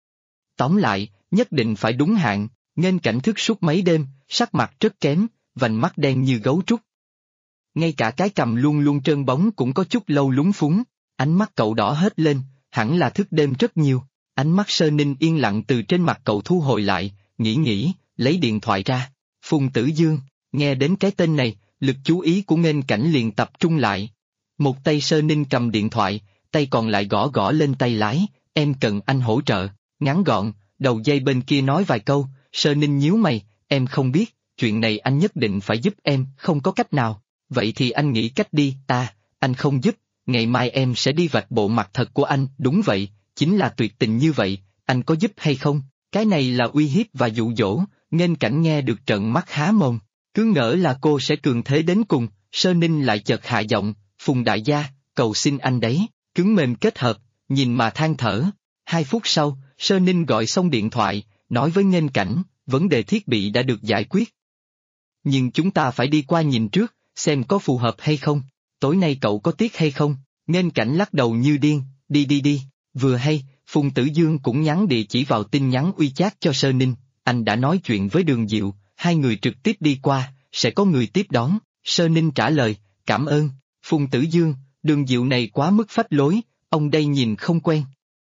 Tóm lại, nhất định phải đúng hạn. Nghênh Cảnh thức suốt mấy đêm, sắc mặt rất kém, vành mắt đen như gấu trúc. Ngay cả cái cằm luôn luôn trơn bóng cũng có chút lâu lúng phúng, ánh mắt cậu đỏ hết lên, hẳn là thức đêm rất nhiều. Ánh mắt Sơ Ninh yên lặng từ trên mặt cậu thu hồi lại, nghĩ, lấy điện thoại ra. Phùng Tử Dương, nghe đến cái tên này, lực chú ý của Nghênh Cảnh liền tập trung lại. Một tay Sơ Ninh cầm điện thoại, tay còn lại gõ gõ lên tay lái, em cần anh hỗ trợ. Ngắn gọn, đầu dây bên kia nói vài câu, Sơ Ninh nhíu mày, em không biết, chuyện này anh nhất định phải giúp em, không có cách nào. Vậy thì anh nghĩ cách đi. Anh không giúp, ngày mai em sẽ đi vạch bộ mặt thật của anh. Đúng vậy, chính là tuyệt tình như vậy, anh có giúp hay không? Cái này là uy hiếp và dụ dỗ. Nghênh Cảnh nghe được trợn mắt há mồm, cứ ngỡ là cô sẽ cường thế đến cùng. Sơ Ninh lại chợt hạ giọng, Phùng đại gia, cầu xin anh đấy, cứng mềm kết hợp, nhìn mà than thở. 2 phút sau, Sơ Ninh gọi xong điện thoại, nói với Nghênh Cảnh, vấn đề thiết bị đã được giải quyết. Nhưng chúng ta phải đi qua nhìn trước, xem có phù hợp hay không. Tối nay cậu có tiếc hay không? Nghênh Cảnh lắc đầu như điên, đi. Vừa hay, Phùng Tử Dương cũng nhắn địa chỉ vào tin nhắn WeChat cho Sơ Ninh, anh đã nói chuyện với Đường Diệu, hai người trực tiếp đi qua, sẽ có người tiếp đón. Sơ Ninh trả lời, cảm ơn. Phùng Tử Dương, Đường Diệu này quá mức phách lối, ông đây nhìn không quen.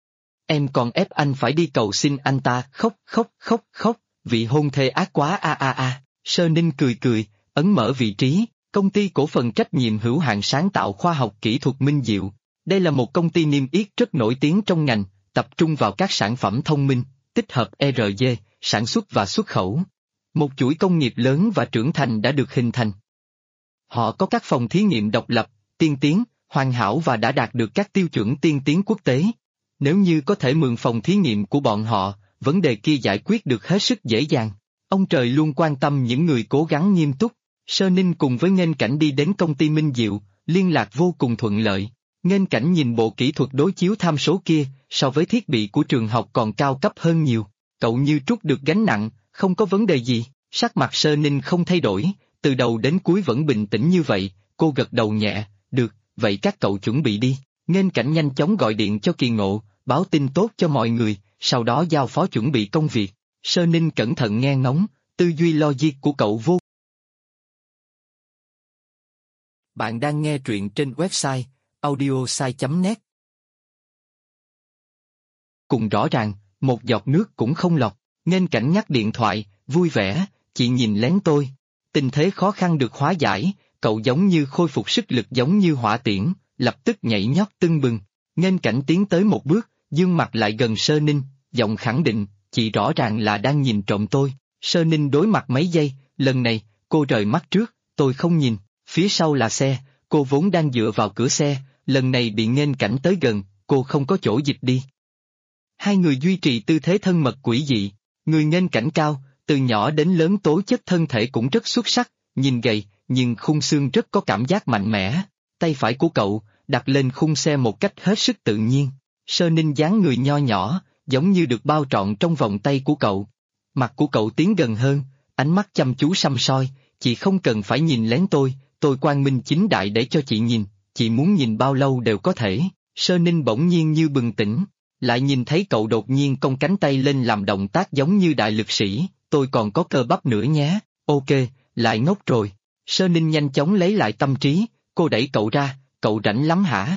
Em còn ép anh phải đi cầu xin anh ta, khóc, vị hôn thê ác quá. Sơ Ninh cười, ấn mở vị trí, công ty cổ phần trách nhiệm hữu hạn sáng tạo khoa học kỹ thuật Minh Diệu. Đây là một công ty niêm yết rất nổi tiếng trong ngành, tập trung vào các sản phẩm thông minh, tích hợp ERG, sản xuất và xuất khẩu. Một chuỗi công nghiệp lớn và trưởng thành đã được hình thành. Họ có các phòng thí nghiệm độc lập, tiên tiến, hoàn hảo và đã đạt được các tiêu chuẩn tiên tiến quốc tế. Nếu như có thể mượn phòng thí nghiệm của bọn họ, vấn đề kia giải quyết được hết sức dễ dàng. Ông trời luôn quan tâm những người cố gắng nghiêm túc. Sơ Ninh cùng với Nghênh Cảnh đi đến công ty Minh Diệu, liên lạc vô cùng thuận lợi. Nghênh Cảnh nhìn bộ kỹ thuật đối chiếu tham số kia, so với thiết bị của trường học còn cao cấp hơn nhiều. Cậu như trút được gánh nặng, không có vấn đề gì. Sắc mặt Sơ Ninh không thay đổi, từ đầu đến cuối vẫn bình tĩnh như vậy. Cô gật đầu nhẹ, được, vậy các cậu chuẩn bị đi. Nghênh Cảnh nhanh chóng gọi điện cho Kỳ Ngộ, báo tin tốt cho mọi người, sau đó giao phó chuẩn bị công việc. Sơ Ninh cẩn thận nghe ngóng, tư duy logic của cậu vô. Bạn đang nghe truyện trên website audiosai.net. Cùng rõ ràng, một giọt nước cũng không lọt. Nghênh Cảnh nhắc điện thoại, vui vẻ, chị nhìn lén tôi. Tình thế khó khăn được hóa giải, cậu giống như khôi phục sức lực giống như hỏa tiễn, lập tức nhảy nhót tưng bừng. Nghênh Cảnh tiến tới một bước, dương mặt lại gần Sơ Ninh, giọng khẳng định, chị rõ ràng là đang nhìn trộm tôi. Sơ Ninh đối mặt mấy giây, lần này, cô rời mắt trước, tôi không nhìn, phía sau là xe, cô vốn đang dựa vào cửa xe, lần này bị nghênh cảnh tới gần, cô không có chỗ dịch đi. Hai người duy trì tư thế thân mật quỷ dị, người nghênh cảnh cao, từ nhỏ đến lớn tố chất thân thể cũng rất xuất sắc, nhìn gầy, nhưng khung xương rất có cảm giác mạnh mẽ. Tay phải của cậu, đặt lên khung xe một cách hết sức tự nhiên. Sơ Ninh dáng người nho nhỏ, giống như được bao trọn trong vòng tay của cậu. Mặt của cậu tiến gần hơn, ánh mắt chăm chú săm soi, chị không cần phải nhìn lén tôi quang minh chính đại để cho chị nhìn, chị muốn nhìn bao lâu đều có thể. Sơ Ninh bỗng nhiên như bừng tỉnh, lại nhìn thấy cậu đột nhiên cong cánh tay lên làm động tác giống như đại lực sĩ, tôi còn có cơ bắp nữa nhé, ok, lại ngốc rồi. Sơ Ninh nhanh chóng lấy lại tâm trí, cô đẩy cậu ra, cậu rảnh lắm hả?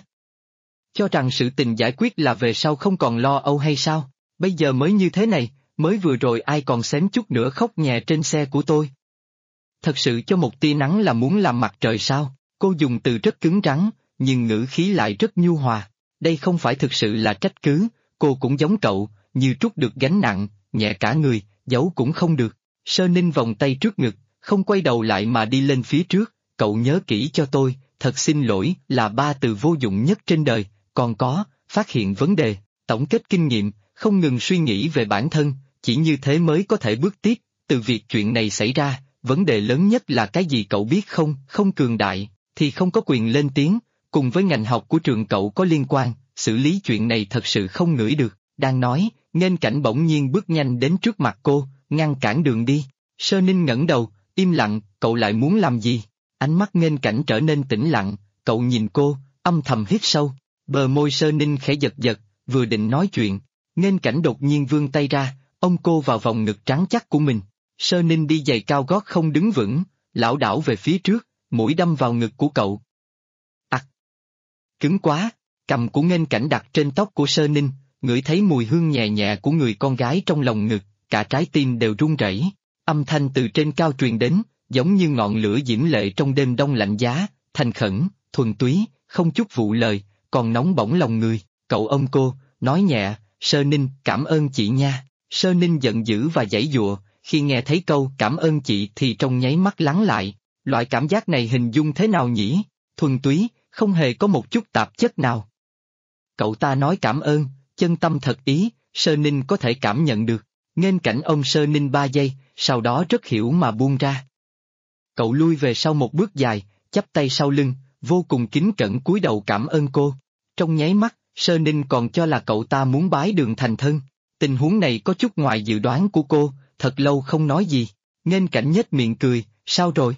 Cho rằng sự tình giải quyết là về sau không còn lo âu hay sao? Bây giờ mới như thế này, mới vừa rồi ai còn xém chút nữa khóc nhè trên xe của tôi. Thật sự cho một tia nắng là muốn làm mặt trời sao? Cô dùng từ rất cứng rắn, nhưng ngữ khí lại rất nhu hòa. Đây không phải thực sự là trách cứ, cô cũng giống cậu, như trút được gánh nặng, nhẹ cả người, giấu cũng không được. Sơ Ninh vòng tay trước ngực, không quay đầu lại mà đi lên phía trước, cậu nhớ kỹ cho tôi, thật xin lỗi là ba từ vô dụng nhất trên đời, còn có, phát hiện vấn đề, tổng kết kinh nghiệm, không ngừng suy nghĩ về bản thân, chỉ như thế mới có thể bước tiếp, từ việc chuyện này xảy ra, vấn đề lớn nhất là cái gì cậu biết không, không cường đại, thì không có quyền lên tiếng, cùng với ngành học của trường cậu có liên quan, xử lý chuyện này thật sự không ngửi được, đang nói, nghênh cảnh bỗng nhiên bước nhanh đến trước mặt cô, ngăn cản đường đi. Sơ Ninh ngẩng đầu, im lặng, cậu lại muốn làm gì? Ánh mắt nghênh cảnh trở nên tĩnh lặng, cậu nhìn cô, âm thầm hít sâu, bờ môi Sơ Ninh khẽ giật giật, vừa định nói chuyện, nghênh cảnh đột nhiên vươn tay ra, ôm cô vào vòng ngực trắng chắc của mình. Sơ Ninh đi giày cao gót không đứng vững, lảo đảo về phía trước, mũi đâm vào ngực của cậu. Ặc! Cứng quá, cầm của nghênh cảnh đặt trên tóc của Sơ Ninh, ngửi thấy mùi hương nhẹ nhẹ của người con gái trong lòng ngực, cả trái tim đều run rẩy. Âm thanh từ trên cao truyền đến, giống như ngọn lửa diễm lệ trong đêm đông lạnh giá, thành khẩn, thuần túy, không chút vụ lời, còn nóng bỏng lòng người. Cậu ôm cô, nói nhẹ, Sơ Ninh, cảm ơn chị nha. Sơ Ninh giận dữ và giãy giụa, khi nghe thấy câu cảm ơn chị thì trong nháy mắt lắng lại. Loại cảm giác này hình dung thế nào nhỉ? Thuần túy, không hề có một chút tạp chất nào. Cậu ta nói cảm ơn, chân tâm thật ý, Sơ Ninh có thể cảm nhận được. Nghênh cảnh ông Sơ Ninh 3 giây, sau đó rất hiểu mà buông ra. Cậu lui về sau một bước dài, chắp tay sau lưng, vô cùng kính cẩn cúi đầu cảm ơn cô. Trong nháy mắt, Sơ Ninh còn cho là cậu ta muốn bái đường thành thân. Tình huống này có chút ngoài dự đoán của cô, thật lâu không nói gì. Nghênh cảnh nhếch miệng cười, sao rồi?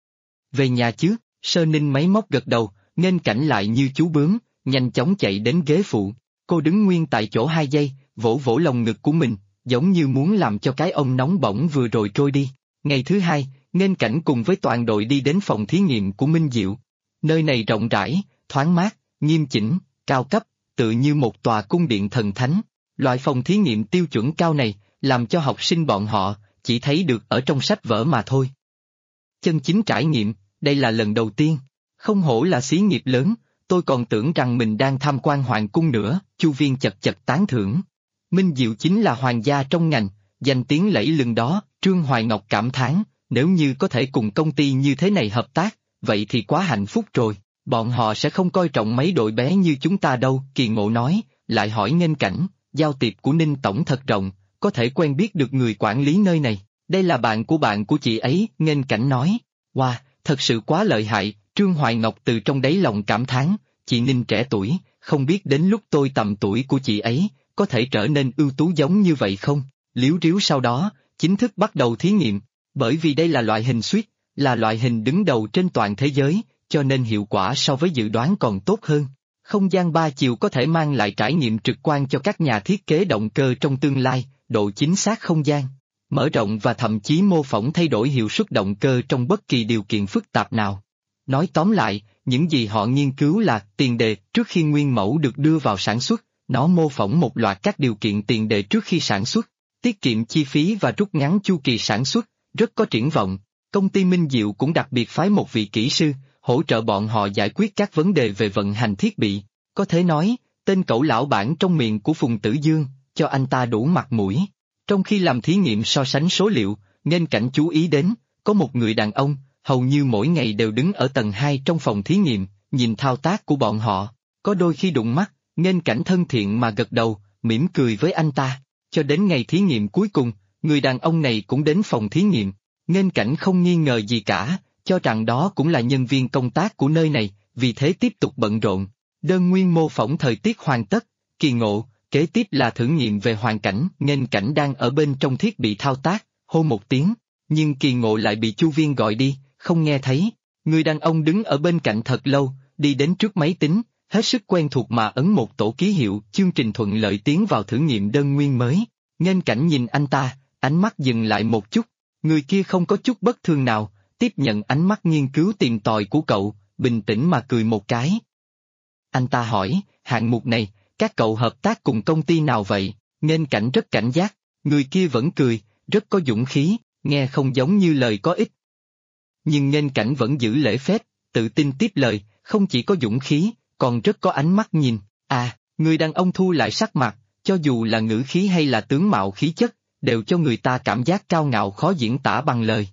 Về nhà chứ, Sơ Ninh máy móc gật đầu, nghênh cảnh lại như chú bướm, nhanh chóng chạy đến ghế phụ. Cô đứng nguyên tại chỗ 2 giây, vỗ vỗ lồng ngực của mình, giống như muốn làm cho cái ôm nóng bỏng vừa rồi trôi đi. Ngày thứ hai, nghênh cảnh cùng với toàn đội đi đến phòng thí nghiệm của Minh Diệu. Nơi này rộng rãi, thoáng mát, nghiêm chỉnh, cao cấp, tự như một tòa cung điện thần thánh. Loại phòng thí nghiệm tiêu chuẩn cao này, làm cho học sinh bọn họ, chỉ thấy được ở trong sách vở mà thôi. Chân chính trải nghiệm, đây là lần đầu tiên. Không hổ là xí nghiệp lớn, tôi còn tưởng rằng mình đang tham quan hoàng cung nữa, Chu Viên chật chật tán thưởng. Minh Diệu chính là hoàng gia trong ngành, danh tiếng lẫy lừng đó, Trương Hoài Ngọc cảm thán, nếu như có thể cùng công ty như thế này hợp tác, vậy thì quá hạnh phúc rồi, bọn họ sẽ không coi trọng mấy đội bé như chúng ta đâu, Kỳ Ngộ nói, lại hỏi nghênh cảnh, giao tiếp của Ninh Tổng thật rộng, có thể quen biết được người quản lý nơi này, đây là bạn của chị ấy, nghênh cảnh nói, wow, thật sự quá lợi hại, Trương Hoài Ngọc từ trong đáy lòng cảm thán, chị Ninh trẻ tuổi, không biết đến lúc tôi tầm tuổi của chị ấy, có thể trở nên ưu tú giống như vậy không? Liếu riếu sau đó, chính thức bắt đầu thí nghiệm, bởi vì đây là loại hình suýt, là loại hình đứng đầu trên toàn thế giới, cho nên hiệu quả so với dự đoán còn tốt hơn. Không gian 3 chiều có thể mang lại trải nghiệm trực quan cho các nhà thiết kế động cơ trong tương lai, độ chính xác không gian, mở rộng và thậm chí mô phỏng thay đổi hiệu suất động cơ trong bất kỳ điều kiện phức tạp nào. Nói tóm lại, những gì họ nghiên cứu là tiền đề trước khi nguyên mẫu được đưa vào sản xuất, nó mô phỏng một loạt các điều kiện tiền đề trước khi sản xuất, tiết kiệm chi phí và rút ngắn chu kỳ sản xuất, rất có triển vọng. Công ty Minh Diệu cũng đặc biệt phái một vị kỹ sư, hỗ trợ bọn họ giải quyết các vấn đề về vận hành thiết bị. Có thể nói, tên cẩu lão bản trong miệng của Phùng Tử Dương, cho anh ta đủ mặt mũi. Trong khi làm thí nghiệm so sánh số liệu, Nghênh Cảnh chú ý đến, có một người đàn ông, hầu như mỗi ngày đều đứng ở tầng 2 trong phòng thí nghiệm, nhìn thao tác của bọn họ. Có đôi khi đụng mắt, Nghênh Cảnh thân thiện mà gật đầu, mỉm cười với anh ta. Cho đến ngày thí nghiệm cuối cùng, người đàn ông này cũng đến phòng thí nghiệm. Nghênh Cảnh không nghi ngờ gì cả, cho rằng đó cũng là nhân viên công tác của nơi này, vì thế tiếp tục bận rộn. Đơn nguyên mô phỏng thời tiết hoàn tất, kỳ ngộ, kế tiếp là thử nghiệm về hoàn cảnh. Nghênh Cảnh đang ở bên trong thiết bị thao tác, hô một tiếng, nhưng kỳ ngộ lại bị Chu Viên gọi đi, không nghe thấy. Người đàn ông đứng ở bên cạnh thật lâu, đi đến trước máy tính, hết sức quen thuộc mà ấn một tổ ký hiệu. Chương trình thuận lợi tiến vào thử nghiệm đơn nguyên mới. Nghênh Cảnh nhìn anh ta, ánh mắt dừng lại một chút, người kia không có chút bất thường nào, tiếp nhận ánh mắt nghiên cứu tìm tòi của cậu, bình tĩnh mà cười một cái. Anh ta hỏi, hạng mục này, các cậu hợp tác cùng công ty nào vậy? Nghênh Cảnh rất cảnh giác, người kia vẫn cười, rất có dũng khí, nghe không giống như lời có ích. Nhưng Nghênh Cảnh vẫn giữ lễ phép, tự tin tiếp lời, không chỉ có dũng khí, còn rất có ánh mắt nhìn. Người đàn ông thu lại sắc mặt, cho dù là ngữ khí hay là tướng mạo khí chất, đều cho người ta cảm giác cao ngạo khó diễn tả bằng lời.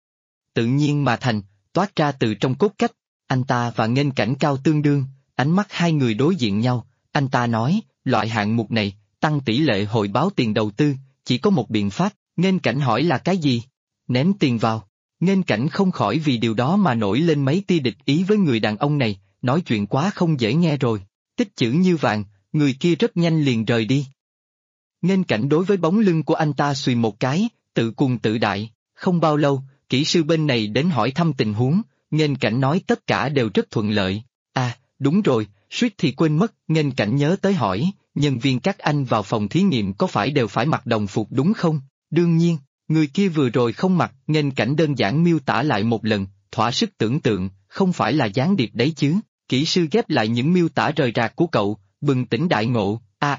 Tự nhiên mà thành, toát ra từ trong cốt cách. Anh ta và Nghênh Cảnh cao tương đương, ánh mắt hai người đối diện nhau. Anh ta nói, loại hạng mục này, tăng tỷ lệ hồi báo tiền đầu tư, chỉ có một biện pháp. Nghênh Cảnh hỏi là cái gì? Ném tiền vào. Nghênh Cảnh không khỏi vì điều đó mà nổi lên mấy tia địch ý với người đàn ông này, nói chuyện quá không dễ nghe rồi. Tích chữ như vàng, người kia rất nhanh liền rời đi. Nghênh Cảnh đối với bóng lưng của anh ta suy một cái, tự cùng tự đại. Không bao lâu, kỹ sư bên này đến hỏi thăm tình huống, Nghênh Cảnh nói tất cả đều rất thuận lợi. Đúng rồi, suýt thì quên mất. Nghênh Cảnh nhớ tới hỏi, nhân viên các anh vào phòng thí nghiệm có phải đều phải mặc đồng phục đúng không? Đương nhiên, người kia vừa rồi không mặc. Nghênh Cảnh đơn giản miêu tả lại một lần, thỏa sức tưởng tượng, không phải là gián điệp đấy chứ. Kỹ sư ghép lại những miêu tả rời rạc của cậu, bừng tỉnh đại ngộ.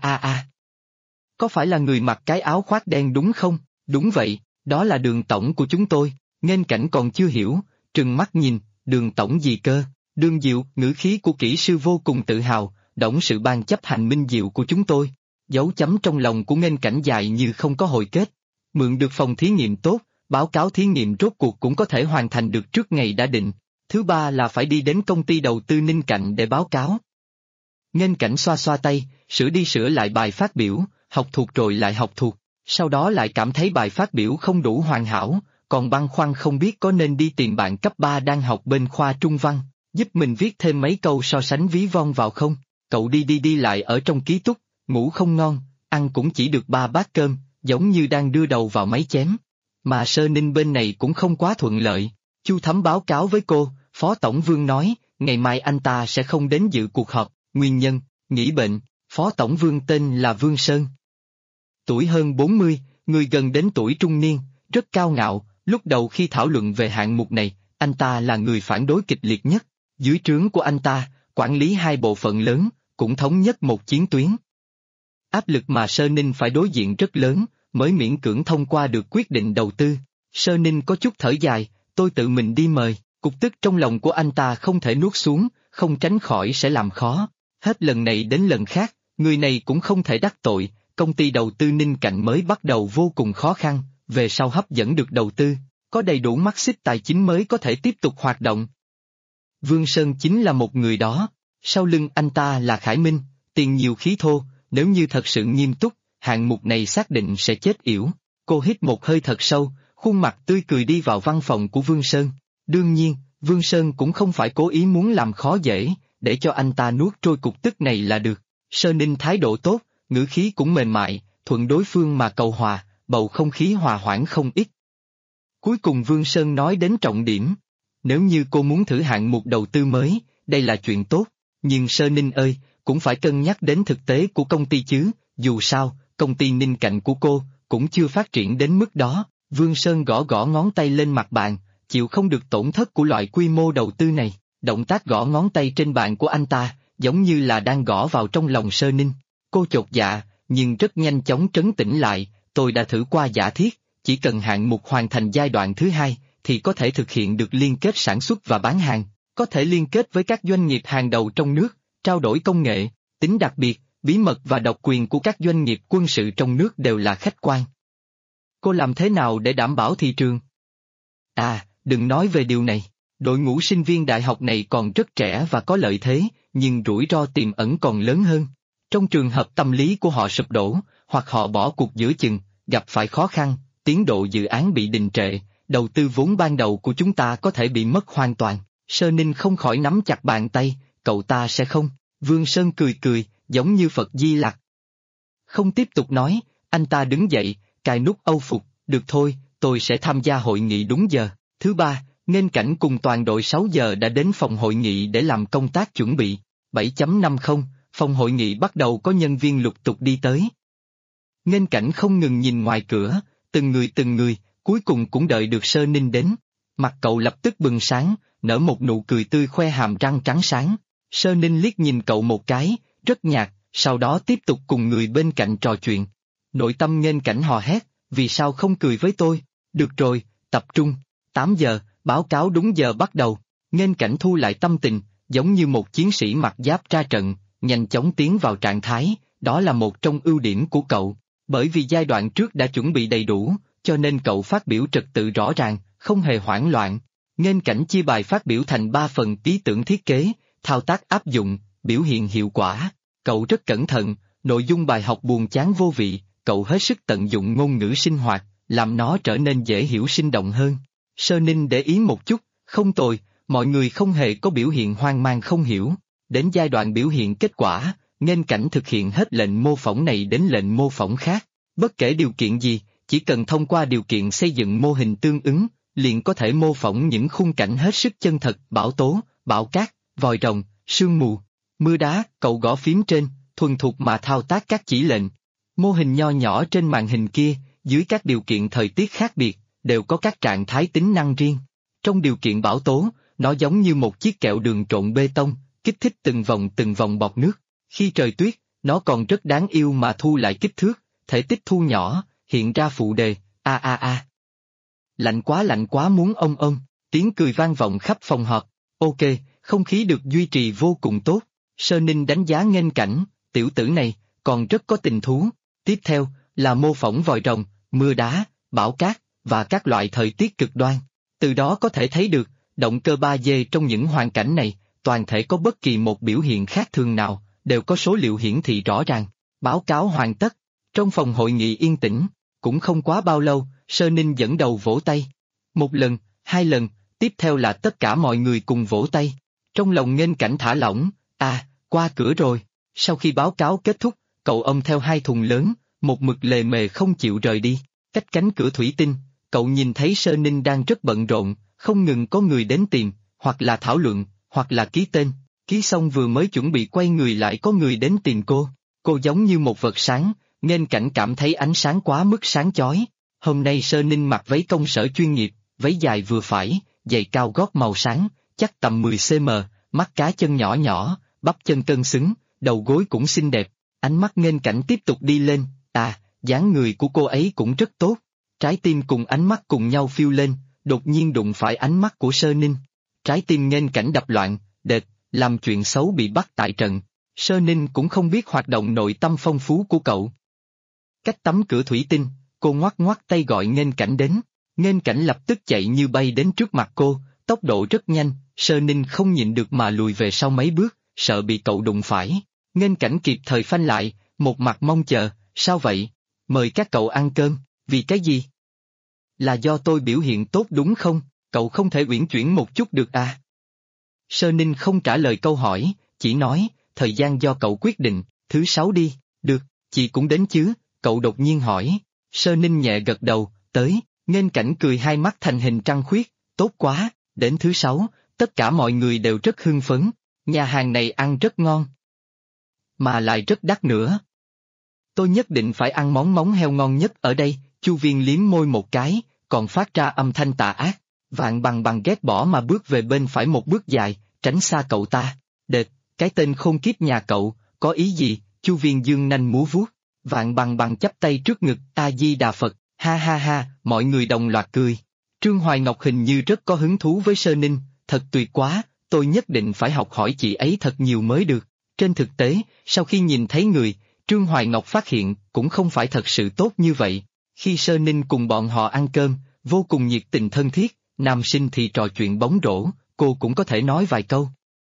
Có phải là người mặc cái áo khoác đen đúng không? Đúng vậy, đó là Đường tổng của chúng tôi. Nghênh Cảnh còn chưa hiểu, trừng mắt nhìn, Đường tổng gì cơ? Đường Diệu. Ngữ khí của kỹ sư vô cùng tự hào,董sự ban chấp hành Minh Diệu của chúng tôi. Dấu chấm trong lòng của Nghênh Cảnh dài như không có hồi kết. Mượn được phòng thí nghiệm tốt, báo cáo thí nghiệm rốt cuộc cũng có thể hoàn thành được trước ngày đã định. Thứ ba là phải đi đến công ty đầu tư Ninh Cạnh để báo cáo. Nghênh Cảnh xoa xoa tay, sửa đi sửa lại bài phát biểu, học thuộc rồi lại học thuộc, sau đó lại cảm thấy bài phát biểu không đủ hoàn hảo, còn băn khoăn không biết có nên đi tìm bạn cấp 3 đang học bên khoa Trung Văn, giúp mình viết thêm mấy câu so sánh ví von vào không. Cậu đi lại ở trong ký túc, ngủ không ngon, ăn cũng chỉ được 3 bát cơm, giống như đang đưa đầu vào máy chém. Mà Sơ Ninh bên này cũng không quá thuận lợi. Chu Thấm báo cáo với cô, Phó Tổng Vương nói, ngày mai anh ta sẽ không đến dự cuộc họp, nguyên nhân, nghỉ bệnh. Phó Tổng Vương tên là Vương Sơn. Tuổi hơn 40, người gần đến tuổi trung niên, rất cao ngạo. Lúc đầu khi thảo luận về hạng mục này, anh ta là người phản đối kịch liệt nhất. Dưới trướng của anh ta, quản lý 2 bộ phận lớn, cũng thống nhất một chiến tuyến. Áp lực mà Sơ Ninh phải đối diện rất lớn, mới miễn cưỡng thông qua được quyết định đầu tư. Sơ Ninh có chút thở dài, tôi tự mình đi mời. Cục tức trong lòng của anh ta không thể nuốt xuống, không tránh khỏi sẽ làm khó. Hết lần này đến lần khác, người này cũng không thể đắc tội. Công ty đầu tư Ninh Cạnh mới bắt đầu vô cùng khó khăn, về sau hấp dẫn được đầu tư, có đầy đủ mắt xích tài chính mới có thể tiếp tục hoạt động. Vương Sơn chính là một người đó, sau lưng anh ta là Khải Minh, tiền nhiều khí thô, nếu như thật sự nghiêm túc, hạng mục này xác định sẽ chết yểu. Cô hít một hơi thật sâu, khuôn mặt tươi cười đi vào văn phòng của Vương Sơn. Đương nhiên, Vương Sơn cũng không phải cố ý muốn làm khó dễ, để cho anh ta nuốt trôi cục tức này là được. Sơ Ninh thái độ tốt, ngữ khí cũng mềm mại, thuận đối phương mà cầu hòa, bầu không khí hòa hoãn không ít. Cuối cùng Vương Sơn nói đến trọng điểm. Nếu như cô muốn thử hạng mục đầu tư mới, đây là chuyện tốt, nhưng Sơ Ninh ơi, cũng phải cân nhắc đến thực tế của công ty chứ, dù sao, công ty Ninh Cạnh của cô, cũng chưa phát triển đến mức đó. Vương Sơn gõ gõ ngón tay lên mặt bàn, chịu không được tổn thất của loại quy mô đầu tư này. Động tác gõ ngón tay trên bàn của anh ta, giống như là đang gõ vào trong lòng Sơ Ninh. Cô chột dạ, nhưng rất nhanh chóng trấn tĩnh lại, tôi đã thử qua giả thiết, chỉ cần hạng mục hoàn thành giai đoạn thứ 2, thì có thể thực hiện được liên kết sản xuất và bán hàng, có thể liên kết với các doanh nghiệp hàng đầu trong nước, trao đổi công nghệ, tính đặc biệt, bí mật và độc quyền của các doanh nghiệp quân sự trong nước đều là khách quan. Cô làm thế nào để đảm bảo thị trường? À, đừng nói về điều này. Đội ngũ sinh viên đại học này còn rất trẻ và có lợi thế, nhưng rủi ro tiềm ẩn còn lớn hơn. Trong trường hợp tâm lý của họ sụp đổ, hoặc họ bỏ cuộc giữa chừng, gặp phải khó khăn, tiến độ dự án bị đình trệ, đầu tư vốn ban đầu của chúng ta có thể bị mất hoàn toàn. Sơ Ninh không khỏi nắm chặt bàn tay, cậu ta sẽ không. Vương Sơn cười cười, giống như Phật Di Lặc. Không tiếp tục nói, anh ta đứng dậy, cài nút âu phục, được thôi, tôi sẽ tham gia hội nghị đúng giờ. Thứ ba, Nghênh Cảnh cùng toàn đội 6 giờ đã đến phòng hội nghị để làm công tác chuẩn bị. 7.50, phòng hội nghị bắt đầu có nhân viên lục tục đi tới. Nghênh Cảnh không ngừng nhìn ngoài cửa, từng người, cuối cùng cũng đợi được Sơ Ninh đến. Mặt cậu lập tức bừng sáng, nở một nụ cười tươi khoe hàm răng trắng sáng. Sơ Ninh liếc nhìn cậu một cái, rất nhạt, sau đó tiếp tục cùng người bên cạnh trò chuyện. Nội tâm Nghênh Cảnh hò hét, vì sao không cười với tôi? Được rồi, tập trung. 8 giờ, báo cáo đúng giờ bắt đầu. Nghênh Cảnh thu lại tâm tình, giống như một chiến sĩ mặc giáp ra trận, nhanh chóng tiến vào trạng thái, đó là một trong ưu điểm của cậu. Bởi vì giai đoạn trước đã chuẩn bị đầy đủ, cho nên cậu phát biểu trật tự rõ ràng, không hề hoảng loạn. Nghênh Cảnh chia bài phát biểu thành 3 phần: ý tưởng thiết kế, thao tác áp dụng, biểu hiện hiệu quả. Cậu rất cẩn thận, nội dung bài học buồn chán vô vị, cậu hết sức tận dụng ngôn ngữ sinh hoạt, làm nó trở nên dễ hiểu sinh động hơn. Sơ Ninh để ý một chút, không tồi, mọi người không hề có biểu hiện hoang mang không hiểu. Đến giai đoạn biểu hiện kết quả, Nghênh Cảnh thực hiện hết lệnh mô phỏng này đến lệnh mô phỏng khác. Bất kể điều kiện gì, chỉ cần thông qua điều kiện xây dựng mô hình tương ứng, liền có thể mô phỏng những khung cảnh hết sức chân thật: bão tố, bão cát, vòi rồng, sương mù, mưa đá. Cậu gõ phím trên, thuần thục mà thao tác các chỉ lệnh. Mô hình nho nhỏ trên màn hình kia, dưới các điều kiện thời tiết khác biệt, đều có các trạng thái tính năng riêng. Trong điều kiện bão tố, nó giống như một chiếc kẹo đường trộn bê tông, kích thích từng vòng bọt nước. Khi trời tuyết, nó còn rất đáng yêu mà thu lại kích thước, thể tích thu nhỏ, hiện ra phụ đề, Lạnh quá muốn ông, tiếng cười vang vọng khắp phòng họp. Ok, không khí được duy trì vô cùng tốt. Sơ Ninh đánh giá Nghênh Cảnh, tiểu tử này, còn rất có tình thú. Tiếp theo, là mô phỏng vòi rồng, mưa đá, bão cát, và các loại thời tiết cực đoan. Từ đó có thể thấy được, động cơ 3D trong những hoàn cảnh này, toàn thể có bất kỳ một biểu hiện khác thường nào, đều có số liệu hiển thị rõ ràng. Báo cáo hoàn tất. Trong phòng hội nghị yên tĩnh, cũng không quá bao lâu, Sơ Ninh dẫn đầu vỗ tay. 1 lần, 2 lần, tiếp theo là tất cả mọi người cùng vỗ tay. Trong lòng Nghênh Cảnh thả lỏng, qua cửa rồi. Sau khi báo cáo kết thúc, cậu ôm theo 2 thùng lớn, một mực lề mề không chịu rời đi. Cách cánh cửa thủy tinh, cậu nhìn thấy Sơ Ninh đang rất bận rộn, không ngừng có người đến tìm, hoặc là thảo luận, hoặc là ký tên. Ký xong vừa mới chuẩn bị quay người lại có người đến tìm cô. Cô giống như một vật sáng, Nghênh Cảnh cảm thấy ánh sáng quá mức sáng chói. Hôm nay Sơ Ninh mặc váy công sở chuyên nghiệp, váy dài vừa phải, giày cao gót màu sáng, chắc tầm 10 cm, mắt cá chân nhỏ nhỏ, bắp chân cân xứng, đầu gối cũng xinh đẹp. Ánh mắt Nghênh Cảnh tiếp tục đi lên, dáng người của cô ấy cũng rất tốt. Trái tim cùng ánh mắt cùng nhau phiêu lên, đột nhiên đụng phải ánh mắt của Sơ Ninh. Trái tim Nghênh Cảnh đập loạn, làm chuyện xấu bị bắt tại trận. Sơ Ninh cũng không biết hoạt động nội tâm phong phú của cậu. Cách tấm cửa thủy tinh, cô ngoắc tay gọi Nghênh Cảnh đến. Nghênh Cảnh lập tức chạy như bay đến trước mặt cô, tốc độ rất nhanh. Sơ Ninh không nhịn được mà lùi về sau mấy bước, sợ bị cậu đụng phải. Nghênh Cảnh kịp thời phanh lại, một mặt mong chờ. Sao vậy? Mời các cậu ăn cơm, vì cái gì? Là do tôi biểu hiện tốt đúng không? Cậu không thể uyển chuyển một chút được à? Sơ Ninh không trả lời câu hỏi, chỉ nói, thời gian do cậu quyết định, thứ 6 đi. Được, chị cũng đến chứ? Cậu đột nhiên hỏi. Sơ Ninh nhẹ gật đầu, tới. Nghênh Cảnh cười hai mắt thành hình trăng khuyết, tốt quá, đến thứ 6, tất cả mọi người đều rất hưng phấn. Nhà hàng này ăn rất ngon, mà lại rất đắt nữa. Tôi nhất định phải ăn món heo ngon nhất ở đây. Chu Viên liếm môi một cái, còn phát ra âm thanh tà ác. Vạn Bằng ghét bỏ mà bước về bên phải một bước dài, tránh xa cậu ta. Đệt, cái tên khôn kiếp nhà cậu, có ý gì? Chu Viên dương nanh múa vuốt. Vạn Bằng chắp tay trước ngực, A Di Đà Phật, ha ha ha, mọi người đồng loạt cười. Trương Hoài Ngọc hình như rất có hứng thú với Sơ Ninh, thật tuyệt quá, tôi nhất định phải học hỏi chị ấy thật nhiều mới được. Trên thực tế, sau khi nhìn thấy người, Trương Hoài Ngọc phát hiện cũng không phải thật sự tốt như vậy. Khi Sơ Ninh cùng bọn họ ăn cơm, vô cùng nhiệt tình thân thiết, nam sinh thì trò chuyện bóng rổ, cô cũng có thể nói vài câu.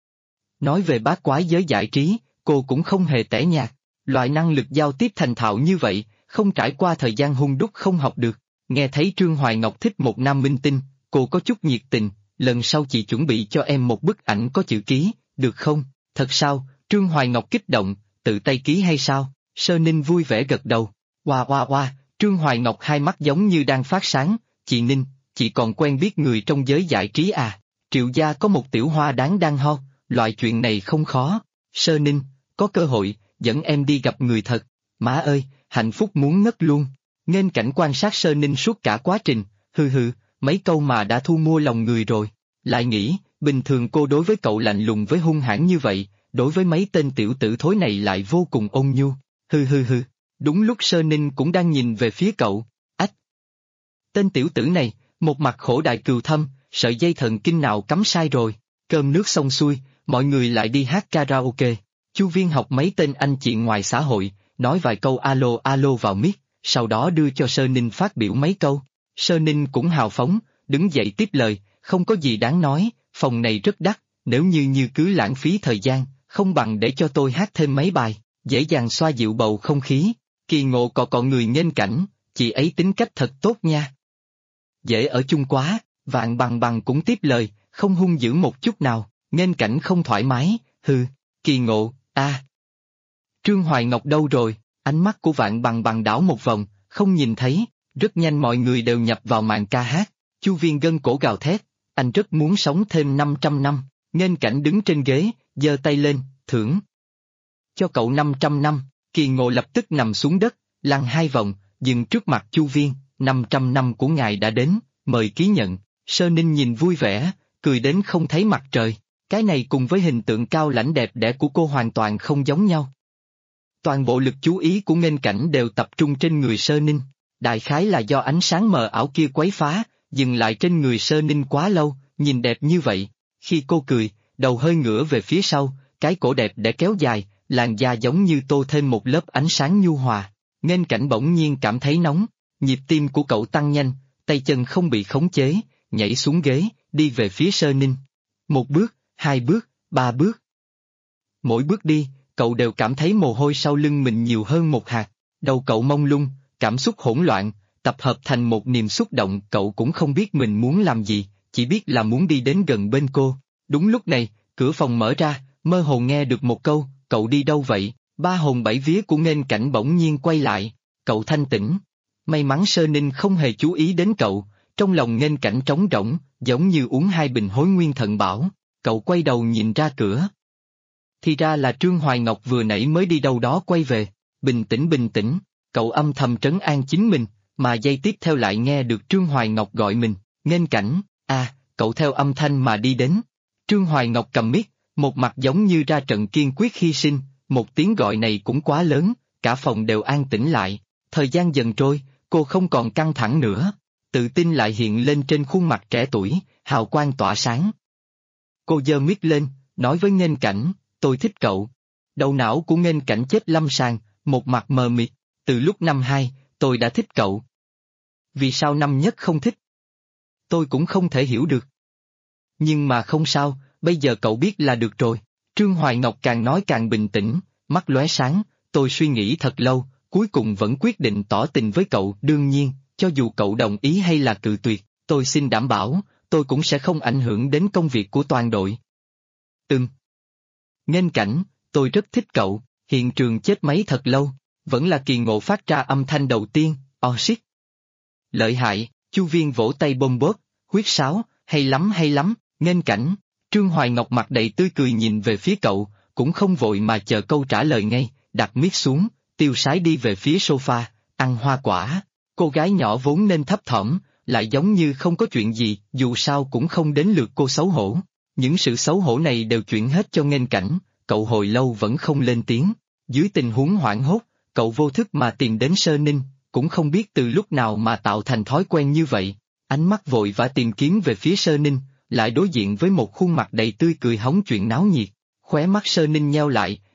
Nói về bát quái giới giải trí, cô cũng không hề tẻ nhạt. Loại năng lực giao tiếp thành thạo như vậy, không trải qua thời gian hun đúc không học được. Nghe thấy Trương Hoài Ngọc thích một nam minh tinh, cô có chút nhiệt tình, lần sau chị chuẩn bị cho em một bức ảnh có chữ ký, được không? Thật sao? Trương Hoài Ngọc kích động, tự tay ký hay sao? Sơ Ninh vui vẻ gật đầu. Oa oa oa, Trương Hoài Ngọc hai mắt giống như đang phát sáng. Chị Ninh, chị còn quen biết người trong giới giải trí à? Triệu gia có một tiểu hoa đáng đang ho, loại chuyện này không khó. Sơ Ninh, có cơ hội, dẫn em đi gặp người thật. Má ơi, hạnh phúc muốn ngất luôn. Nghênh Cảnh quan sát Sơ Ninh suốt cả quá trình, hừ, mấy câu mà đã thu mua lòng người rồi. Lại nghĩ, bình thường cô đối với cậu lạnh lùng với hung hãn như vậy, đối với mấy tên tiểu tử thối này lại vô cùng ôn nhu. Hừ. Đúng lúc Sơ Ninh cũng đang nhìn về phía cậu. Ách! Tên tiểu tử này, một mặt khổ đại cừu thâm, sợi dây thần kinh nào cắm sai rồi. Cơm nước xong xuôi, mọi người lại đi hát karaoke. Chu Viên học mấy tên anh chị ngoài xã hội, nói vài câu alo vào mic, sau đó đưa cho Sơ Ninh phát biểu mấy câu. Sơ Ninh cũng hào phóng, đứng dậy tiếp lời, không có gì đáng nói, phòng này rất đắt, nếu như cứ lãng phí thời gian, không bằng để cho tôi hát thêm mấy bài, dễ dàng xoa dịu bầu không khí. Kỳ Ngộ cọ người Nghênh Cảnh, chị ấy tính cách thật tốt nha. Dễ ở chung quá, Vạn Bằng cũng tiếp lời, không hung dữ một chút nào, Nghênh Cảnh không thoải mái, Kỳ Ngộ, Trương Hoài Ngọc đâu rồi? Ánh mắt của Vạn Bằng đảo một vòng, không nhìn thấy, rất nhanh mọi người đều nhập vào màn ca hát. Chu Viên gân cổ gào thét, anh rất muốn sống thêm 500 năm, Nghênh Cảnh đứng trên ghế, giơ tay lên, thưởng. Cho cậu 500 năm, Kỳ Ngộ lập tức nằm xuống đất, lăn 2 vòng, dừng trước mặt Chu Viên, 500 năm của ngài đã đến, mời ký nhận. Sơ Ninh nhìn vui vẻ, cười đến không thấy mặt trời, cái này cùng với hình tượng cao lãnh đẹp đẽ của cô hoàn toàn không giống nhau. Toàn bộ lực chú ý của Nghênh Cảnh đều tập trung trên người Sơ Ninh, đại khái là do ánh sáng mờ ảo kia quấy phá, dừng lại trên người Sơ Ninh quá lâu, nhìn đẹp như vậy. Khi cô cười, đầu hơi ngửa về phía sau, cái cổ đẹp để kéo dài, làn da giống như tô thêm một lớp ánh sáng nhu hòa. Nghênh Cảnh bỗng nhiên cảm thấy nóng, nhịp tim của cậu tăng nhanh, tay chân không bị khống chế, nhảy xuống ghế, đi về phía Sơ Ninh. 1 bước, 2 bước, 3 bước. Mỗi bước đi, cậu đều cảm thấy mồ hôi sau lưng mình nhiều hơn một hạt, đầu cậu mông lung, cảm xúc hỗn loạn, tập hợp thành một niềm xúc động. Cậu cũng không biết mình muốn làm gì, chỉ biết là muốn đi đến gần bên cô. Đúng lúc này, cửa phòng mở ra, mơ hồ nghe được một câu, cậu đi đâu vậy? Ba hồn bảy vía của Nghênh Cảnh bỗng nhiên quay lại, cậu thanh tỉnh. May mắn Sơ Ninh không hề chú ý đến cậu, trong lòng Nghênh Cảnh trống rỗng, giống như uống 2 bình hối nguyên thận bảo. Cậu quay đầu nhìn ra cửa. Thì ra là Trương Hoài Ngọc vừa nãy mới đi đâu đó quay về. Bình tĩnh, cậu âm thầm trấn an chính mình, mà giây tiếp theo lại nghe được Trương Hoài Ngọc gọi mình, Nghênh Cảnh, cậu theo âm thanh mà đi đến. Trương Hoài Ngọc cầm mic, một mặt giống như ra trận kiên quyết hy sinh, một tiếng gọi này cũng quá lớn, cả phòng đều an tĩnh lại. Thời gian dần trôi, cô không còn căng thẳng nữa, tự tin lại hiện lên trên khuôn mặt trẻ tuổi, hào quang tỏa sáng. Cô giơ mic lên, nói với Nghênh Cảnh, tôi thích cậu. Đầu não của Nghênh Cảnh chết lâm sàng, một mặt mờ mịt, từ lúc năm 2, tôi đã thích cậu. Vì sao năm nhất không thích? Tôi cũng không thể hiểu được. Nhưng mà không sao, bây giờ cậu biết là được rồi. Trương Hoài Ngọc càng nói càng bình tĩnh, mắt lóe sáng, tôi suy nghĩ thật lâu, cuối cùng vẫn quyết định tỏ tình với cậu. Đương nhiên, cho dù cậu đồng ý hay là cự tuyệt, tôi xin đảm bảo, tôi cũng sẽ không ảnh hưởng đến công việc của toàn đội. Nghênh Cảnh, tôi rất thích cậu. Hiện trường chết máy thật lâu, vẫn là Kỳ Ngộ phát ra âm thanh đầu tiên, shit. Lợi hại, Chu Viên vỗ tay bôm bóp, huyết sáo, hay lắm, Nghênh Cảnh. Trương Hoài Ngọc mặt đầy tươi cười nhìn về phía cậu, cũng không vội mà chờ câu trả lời ngay, đặt mic xuống, tiêu sái đi về phía sofa, ăn hoa quả. Cô gái nhỏ vốn nên thấp thỏm, lại giống như không có chuyện gì, dù sao cũng không đến lượt cô xấu hổ. Những sự xấu hổ này đều chuyển hết cho Nghênh Cảnh, cậu hồi lâu vẫn không lên tiếng. Dưới tình huống hoảng hốt, cậu vô thức mà tìm đến Sơ Ninh, cũng không biết từ lúc nào mà tạo thành thói quen như vậy. Ánh mắt vội vã tìm kiếm về phía Sơ Ninh, lại đối diện với một khuôn mặt đầy tươi cười hóng chuyện náo nhiệt. Khóe mắt Sơ Ninh nheo lại,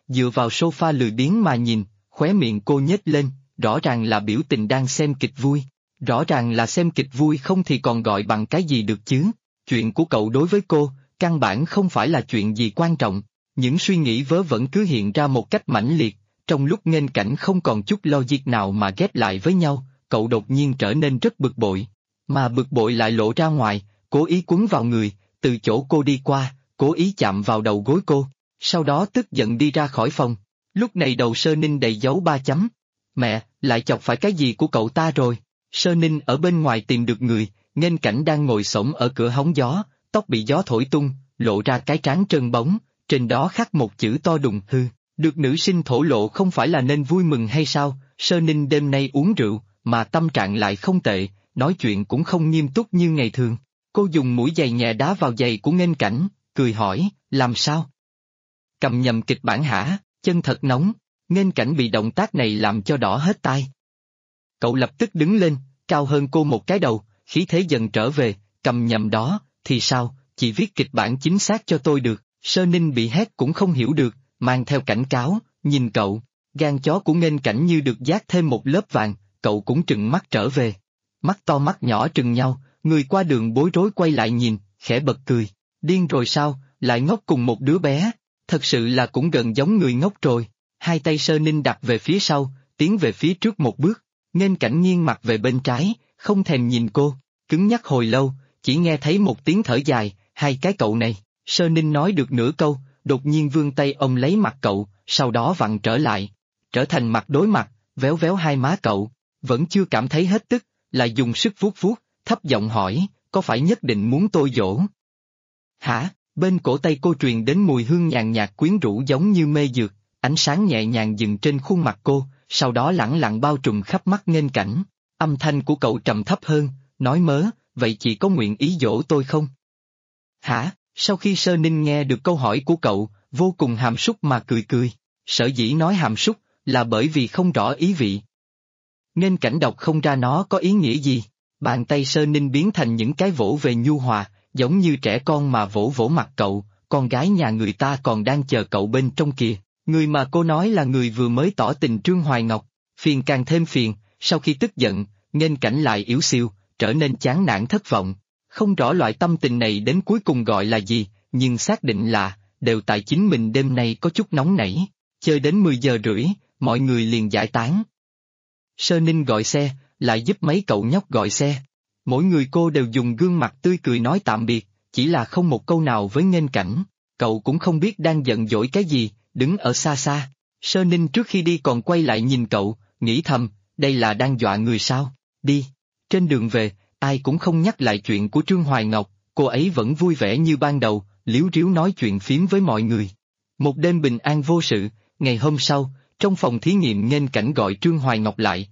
dựa vào sofa lười biếng mà nhìn, khóe miệng cô nhếch lên, rõ ràng là biểu tình đang xem kịch vui. Rõ ràng là xem kịch vui không thì còn gọi bằng cái gì được chứ. Chuyện của cậu đối với cô, căn bản không phải là chuyện gì quan trọng. Những suy nghĩ vớ vẩn cứ hiện ra một cách mãnh liệt, trong lúc nghênh cảnh không còn chút logic nào mà ghép lại với nhau, cậu đột nhiên trở nên rất bực bội. Mà bực bội lại lộ ra ngoài, cố ý quấn vào người, từ chỗ cô đi qua, cố ý chạm vào đầu gối cô, sau đó tức giận đi ra khỏi phòng. Lúc này đầu Sơ Ninh đầy dấu ba chấm. Mẹ, lại chọc phải cái gì của cậu ta rồi? Sơ Ninh ở bên ngoài tìm được người, nghênh cảnh đang ngồi xổm ở cửa hóng gió, tóc bị gió thổi tung, lộ ra cái trán trơn bóng, trên đó khắc một chữ to đùng hư. Được nữ sinh thổ lộ không phải là nên vui mừng hay sao? Sơ Ninh đêm nay uống rượu, mà tâm trạng lại không tệ, nói chuyện cũng không nghiêm túc như ngày thường. Cô dùng mũi giày nhẹ đá vào giày của nghênh cảnh, cười hỏi, làm sao? Cầm nhầm kịch bản hả? Chân thật nóng. Nghênh cảnh bị động tác này làm cho đỏ hết tai. Cậu lập tức đứng lên, cao hơn cô một cái đầu, khí thế dần trở về, cầm nhầm đó, thì sao, chỉ viết kịch bản chính xác cho tôi được. Sơ Ninh bị hét cũng không hiểu được, mang theo cảnh cáo, nhìn cậu, gan chó của nghênh cảnh như được dát thêm một lớp vàng, cậu cũng trừng mắt trở về. Mắt to mắt nhỏ trừng nhau, người qua đường bối rối quay lại nhìn, khẽ bật cười, điên rồi sao, lại ngốc cùng một đứa bé, thật sự là cũng gần giống người ngốc rồi. Hai tay Sơ Ninh đặt về phía sau, tiến về phía trước một bước, nghênh cảnh nghiêng mặt về bên trái, không thèm nhìn cô, cứng nhắc hồi lâu, chỉ nghe thấy một tiếng thở dài, hai cái cậu này. Sơ Ninh nói được nửa câu, đột nhiên vươn tay ôm lấy mặt cậu, sau đó vặn trở lại, trở thành mặt đối mặt, véo véo hai má cậu, vẫn chưa cảm thấy hết tức, lại dùng sức vuốt vuốt, thấp giọng hỏi, có phải nhất định muốn tôi dỗ? Hả? Bên cổ tay cô truyền đến mùi hương nhàn nhạt quyến rũ giống như mê dược, ánh sáng nhẹ nhàng dừng trên khuôn mặt cô, sau đó lẳng lặng bao trùm khắp mắt nghênh cảnh. Âm thanh của cậu trầm thấp hơn, nói mớ, vậy chị có nguyện ý dỗ tôi không? Hả? Sau khi Sơ Ninh nghe được câu hỏi của cậu, vô cùng hàm súc mà cười cười, sở dĩ nói hàm súc, là bởi vì không rõ ý vị. Nghênh cảnh đọc không ra nó có ý nghĩa gì, bàn tay Sơ Ninh biến thành những cái vỗ về nhu hòa, giống như trẻ con mà vỗ vỗ mặt cậu, con gái nhà người ta còn đang chờ cậu bên trong kìa, người mà cô nói là người vừa mới tỏ tình Trương Hoài Ngọc, phiền càng thêm phiền, sau khi tức giận, nghênh cảnh lại yếu xiu, trở nên chán nản thất vọng. Không rõ loại tâm tình này đến cuối cùng gọi là gì, nhưng xác định là, đều tại chính mình đêm nay có chút nóng nảy, chơi đến 10 giờ rưỡi, mọi người liền giải tán. Sơ Ninh gọi xe, lại giúp mấy cậu nhóc gọi xe. Mỗi người cô đều dùng gương mặt tươi cười nói tạm biệt, chỉ là không một câu nào với nghênh cảnh. Cậu cũng không biết đang giận dỗi cái gì, đứng ở xa xa. Sơ Ninh trước khi đi còn quay lại nhìn cậu, nghĩ thầm, đây là đang dọa người sao, đi. Trên đường về, ai cũng không nhắc lại chuyện của Trương Hoài Ngọc, cô ấy vẫn vui vẻ như ban đầu, líu ríu nói chuyện phím với mọi người. Một đêm bình an vô sự, ngày hôm sau, trong phòng thí nghiệm nghênh cảnh gọi Trương Hoài Ngọc lại,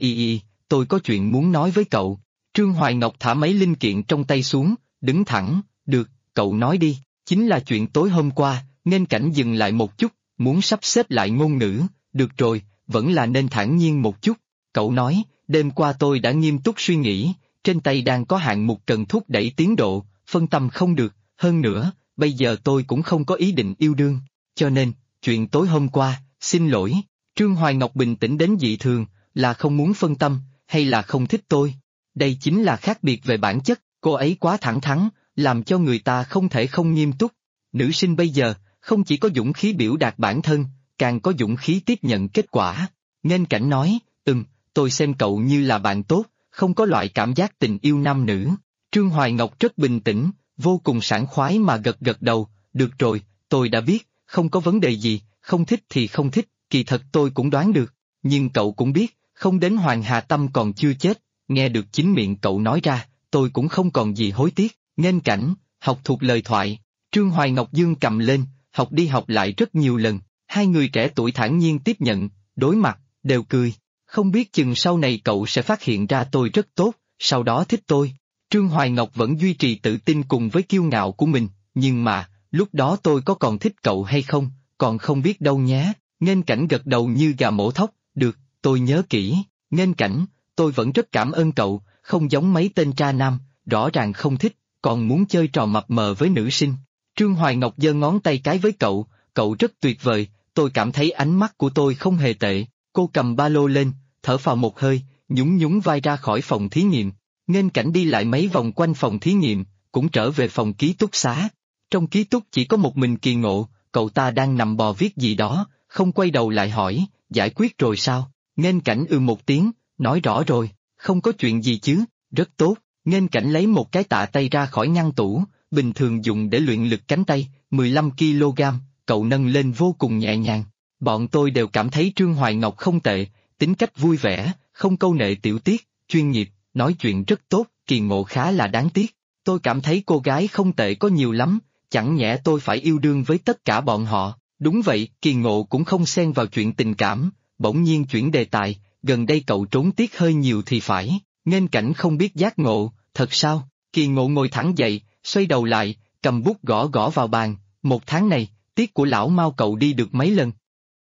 tôi có chuyện muốn nói với cậu. Trương Hoài Ngọc thả mấy linh kiện trong tay xuống, đứng thẳng, được, cậu nói đi, chính là chuyện tối hôm qua, nghênh cảnh dừng lại một chút, muốn sắp xếp lại ngôn ngữ, được rồi, vẫn là nên thản nhiên một chút, cậu nói, đêm qua tôi đã nghiêm túc suy nghĩ, trên tay đang có hạng mục cần thúc đẩy tiến độ, phân tâm không được, hơn nữa, bây giờ tôi cũng không có ý định yêu đương, cho nên, chuyện tối hôm qua, xin lỗi. Trương Hoài Ngọc bình tĩnh đến dị thường, là không muốn phân tâm, hay là không thích tôi? Đây chính là khác biệt về bản chất, cô ấy quá thẳng thắn, làm cho người ta không thể không nghiêm túc. Nữ sinh bây giờ, không chỉ có dũng khí biểu đạt bản thân, càng có dũng khí tiếp nhận kết quả. Nghênh cảnh nói, tôi xem cậu như là bạn tốt, không có loại cảm giác tình yêu nam nữ. Trương Hoài Ngọc rất bình tĩnh, vô cùng sảng khoái mà gật gật đầu, được rồi, tôi đã biết, không có vấn đề gì, không thích thì không thích, kỳ thật tôi cũng đoán được, nhưng cậu cũng biết, không đến Hoàng Hà Tâm còn chưa chết, nghe được chính miệng cậu nói ra, tôi cũng không còn gì hối tiếc. Nghênh cảnh, học thuộc lời thoại, Trương Hoài Ngọc dương cầm lên, học đi học lại rất nhiều lần, hai người trẻ tuổi thản nhiên tiếp nhận, đối mặt, đều cười, không biết chừng sau này cậu sẽ phát hiện ra tôi rất tốt, sau đó thích tôi. Trương Hoài Ngọc vẫn duy trì tự tin cùng với kiêu ngạo của mình, nhưng mà, lúc đó tôi có còn thích cậu hay không, còn không biết đâu nhé. Nghênh cảnh gật đầu như gà mổ thóc, được, tôi nhớ kỹ. Nghênh cảnh, tôi vẫn rất cảm ơn cậu, không giống mấy tên tra nam, rõ ràng không thích, còn muốn chơi trò mập mờ với nữ sinh. Trương Hoài Ngọc giơ ngón tay cái với cậu rất tuyệt vời, tôi cảm thấy ánh mắt của tôi không hề tệ, cô cầm ba lô lên, thở phào một hơi, nhún nhún vai ra khỏi phòng thí nghiệm. Nghênh Cảnh đi lại mấy vòng quanh phòng thí nghiệm, cũng trở về phòng ký túc xá. Trong ký túc chỉ có một mình Kỳ Ngộ, cậu ta đang nằm bò viết gì đó, không quay đầu lại hỏi, giải quyết rồi sao? Nghênh Cảnh một tiếng, nói rõ rồi, không có chuyện gì chứ, rất tốt. Nghênh Cảnh lấy một cái tạ tay ra khỏi ngăn tủ, bình thường dùng để luyện lực cánh tay, 15 kg, cậu nâng lên vô cùng nhẹ nhàng. Bọn tôi đều cảm thấy Trương Hoài Ngọc không tệ, tính cách vui vẻ, không câu nệ tiểu tiết, chuyên nghiệp, nói chuyện rất tốt, Kỳ Ngộ khá là đáng tiếc. Tôi cảm thấy cô gái không tệ có nhiều lắm, chẳng nhẽ tôi phải yêu đương với tất cả bọn họ. Đúng vậy, Kỳ Ngộ cũng không xen vào chuyện tình cảm, bỗng nhiên chuyển đề tài, gần đây cậu trốn tiết hơi nhiều thì phải. Nghênh Cảnh không biết giác ngộ, thật sao? Kỳ Ngộ ngồi thẳng dậy, xoay đầu lại, cầm bút gõ gõ vào bàn, 1 tháng này, tiết của lão Mao cậu đi được mấy lần?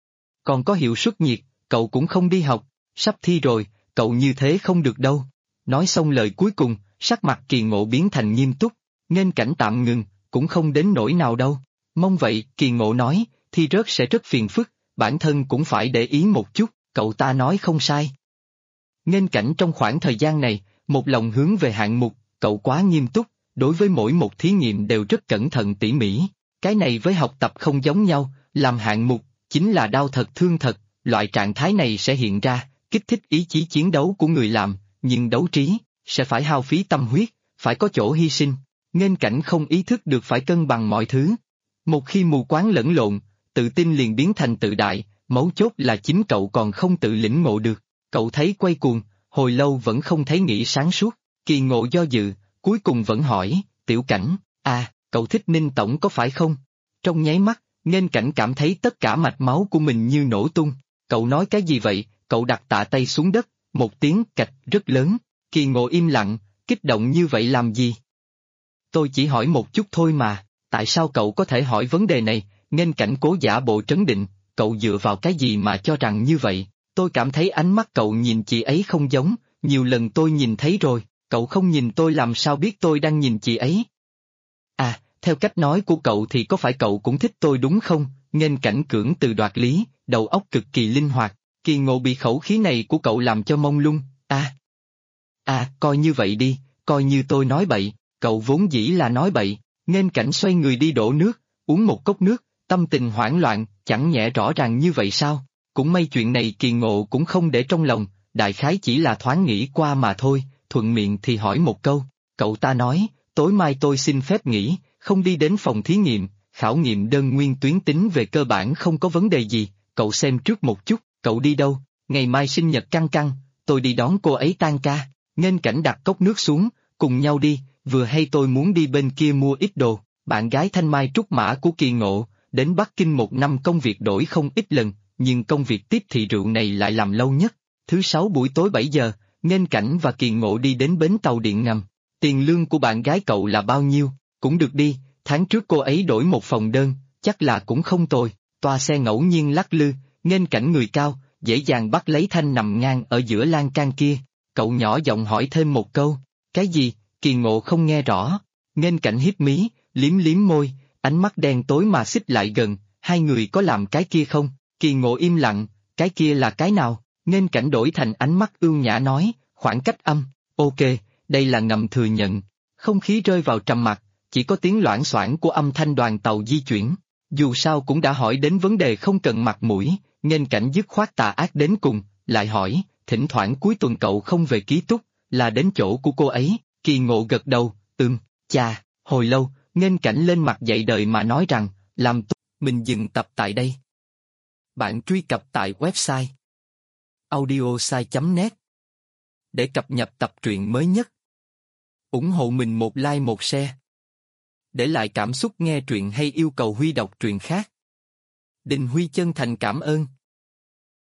Còn có hiệu suất nhiệt, cậu cũng không đi học, sắp thi rồi, cậu như thế không được đâu. Nói xong lời cuối cùng, sắc mặt Kỳ Ngộ biến thành nghiêm túc, Nghênh Cảnh tạm ngừng, cũng không đến nỗi nào đâu. Mong vậy, Kỳ Ngộ nói, thi rớt sẽ rất phiền phức, bản thân cũng phải để ý một chút, cậu ta nói không sai. Nghênh Cảnh trong khoảng thời gian này, một lòng hướng về hạng mục, cậu quá nghiêm túc, đối với mỗi một thí nghiệm đều rất cẩn thận tỉ mỉ. Cái này với học tập không giống nhau, làm hạng mục, chính là đau thật thương thật, loại trạng thái này sẽ hiện ra, kích thích ý chí chiến đấu của người làm, nhưng đấu trí, sẽ phải hao phí tâm huyết, phải có chỗ hy sinh. Nghênh Cảnh không ý thức được phải cân bằng mọi thứ. Một khi mù quáng lẫn lộn, tự tin liền biến thành tự đại, mấu chốt là chính cậu còn không tự lĩnh ngộ được. Cậu thấy quay cuồng, hồi lâu vẫn không thấy nghĩ sáng suốt, Kỳ Ngộ do dự, cuối cùng vẫn hỏi, Tiểu Cảnh, cậu thích Ninh Tổng có phải không? Trong nháy mắt, Nghênh Cảnh cảm thấy tất cả mạch máu của mình như nổ tung. Cậu nói cái gì vậy? Cậu đặt tạ tay xuống đất, một tiếng cạch rất lớn. Kỳ Ngộ im lặng, kích động như vậy làm gì? Tôi chỉ hỏi một chút thôi mà, tại sao cậu có thể hỏi vấn đề này? Nghênh Cảnh cố giả bộ trấn định, cậu dựa vào cái gì mà cho rằng như vậy? Tôi cảm thấy ánh mắt cậu nhìn chị ấy không giống, nhiều lần tôi nhìn thấy rồi, cậu không nhìn tôi làm sao biết tôi đang nhìn chị ấy? Theo cách nói của cậu thì có phải cậu cũng thích tôi đúng không? Nghênh Cảnh cưỡng từ đoạt lý, đầu óc cực kỳ linh hoạt, Kỳ Ngộ bị khẩu khí này của cậu làm cho mông lung. Coi như vậy đi, coi như tôi nói bậy, cậu vốn dĩ là nói bậy. Nghênh Cảnh xoay người đi đổ nước, uống một cốc nước, tâm tình hoảng loạn, chẳng nhẽ rõ ràng như vậy sao? Cũng may chuyện này Kỳ Ngộ cũng không để trong lòng, đại khái chỉ là thoáng nghĩ qua mà thôi, thuận miệng thì hỏi một câu. Cậu ta nói, tối mai tôi xin phép nghỉ, không đi đến phòng thí nghiệm, khảo nghiệm đơn nguyên tuyến tính về cơ bản không có vấn đề gì, cậu xem trước một chút, cậu đi đâu? Ngày mai sinh nhật Căng Căng, tôi đi đón cô ấy tan ca. Nghênh Cảnh đặt cốc nước xuống, cùng nhau đi, vừa hay tôi muốn đi bên kia mua ít đồ. Bạn gái thanh mai trúc mã của Kỳ Ngộ, đến Bắc Kinh 1 năm công việc đổi không ít lần, nhưng công việc tiếp thị rượu này lại làm lâu nhất. Thứ 6 buổi tối 7 giờ, Nghênh Cảnh và Kỳ Ngộ đi đến bến tàu điện ngầm. Tiền lương của bạn gái cậu là bao nhiêu? Cũng được đi, tháng trước cô ấy đổi một phòng đơn, chắc là cũng không tồi. Toa xe ngẫu nhiên lắc lư, Nghênh Cảnh người cao, dễ dàng bắt lấy Thanh nằm ngang ở giữa lan can kia. Cậu nhỏ giọng hỏi thêm một câu, cái gì? Kỳ Ngộ không nghe rõ. Nghênh Cảnh hiếp mí, liếm liếm môi, ánh mắt đen tối mà xích lại gần, hai người có làm cái kia không? Kỳ Ngộ im lặng, cái kia là cái nào? Nghênh Cảnh đổi thành ánh mắt ưu nhã nói, khoảng cách âm, ok, đây là ngầm thừa nhận. Không khí rơi vào trầm mặc, chỉ có tiếng loảng xoảng của âm thanh đoàn tàu di chuyển. Dù sao cũng đã hỏi đến vấn đề không cần mặt mũi, Nghênh Cảnh dứt khoát tà ác đến cùng, lại hỏi, thỉnh thoảng cuối tuần cậu không về ký túc, là đến chỗ của cô ấy? Kỳ Ngộ gật đầu, chà, hồi lâu, Nghênh Cảnh lên mặt dạy đời mà nói rằng, làm tốt, mình dừng tập tại đây. Bạn truy cập tại website audiosai.net để cập nhật tập truyện mới nhất. Ủng hộ mình một like một share. Để lại cảm xúc nghe truyện hay yêu cầu Huy đọc truyện khác. Đình Huy chân thành cảm ơn.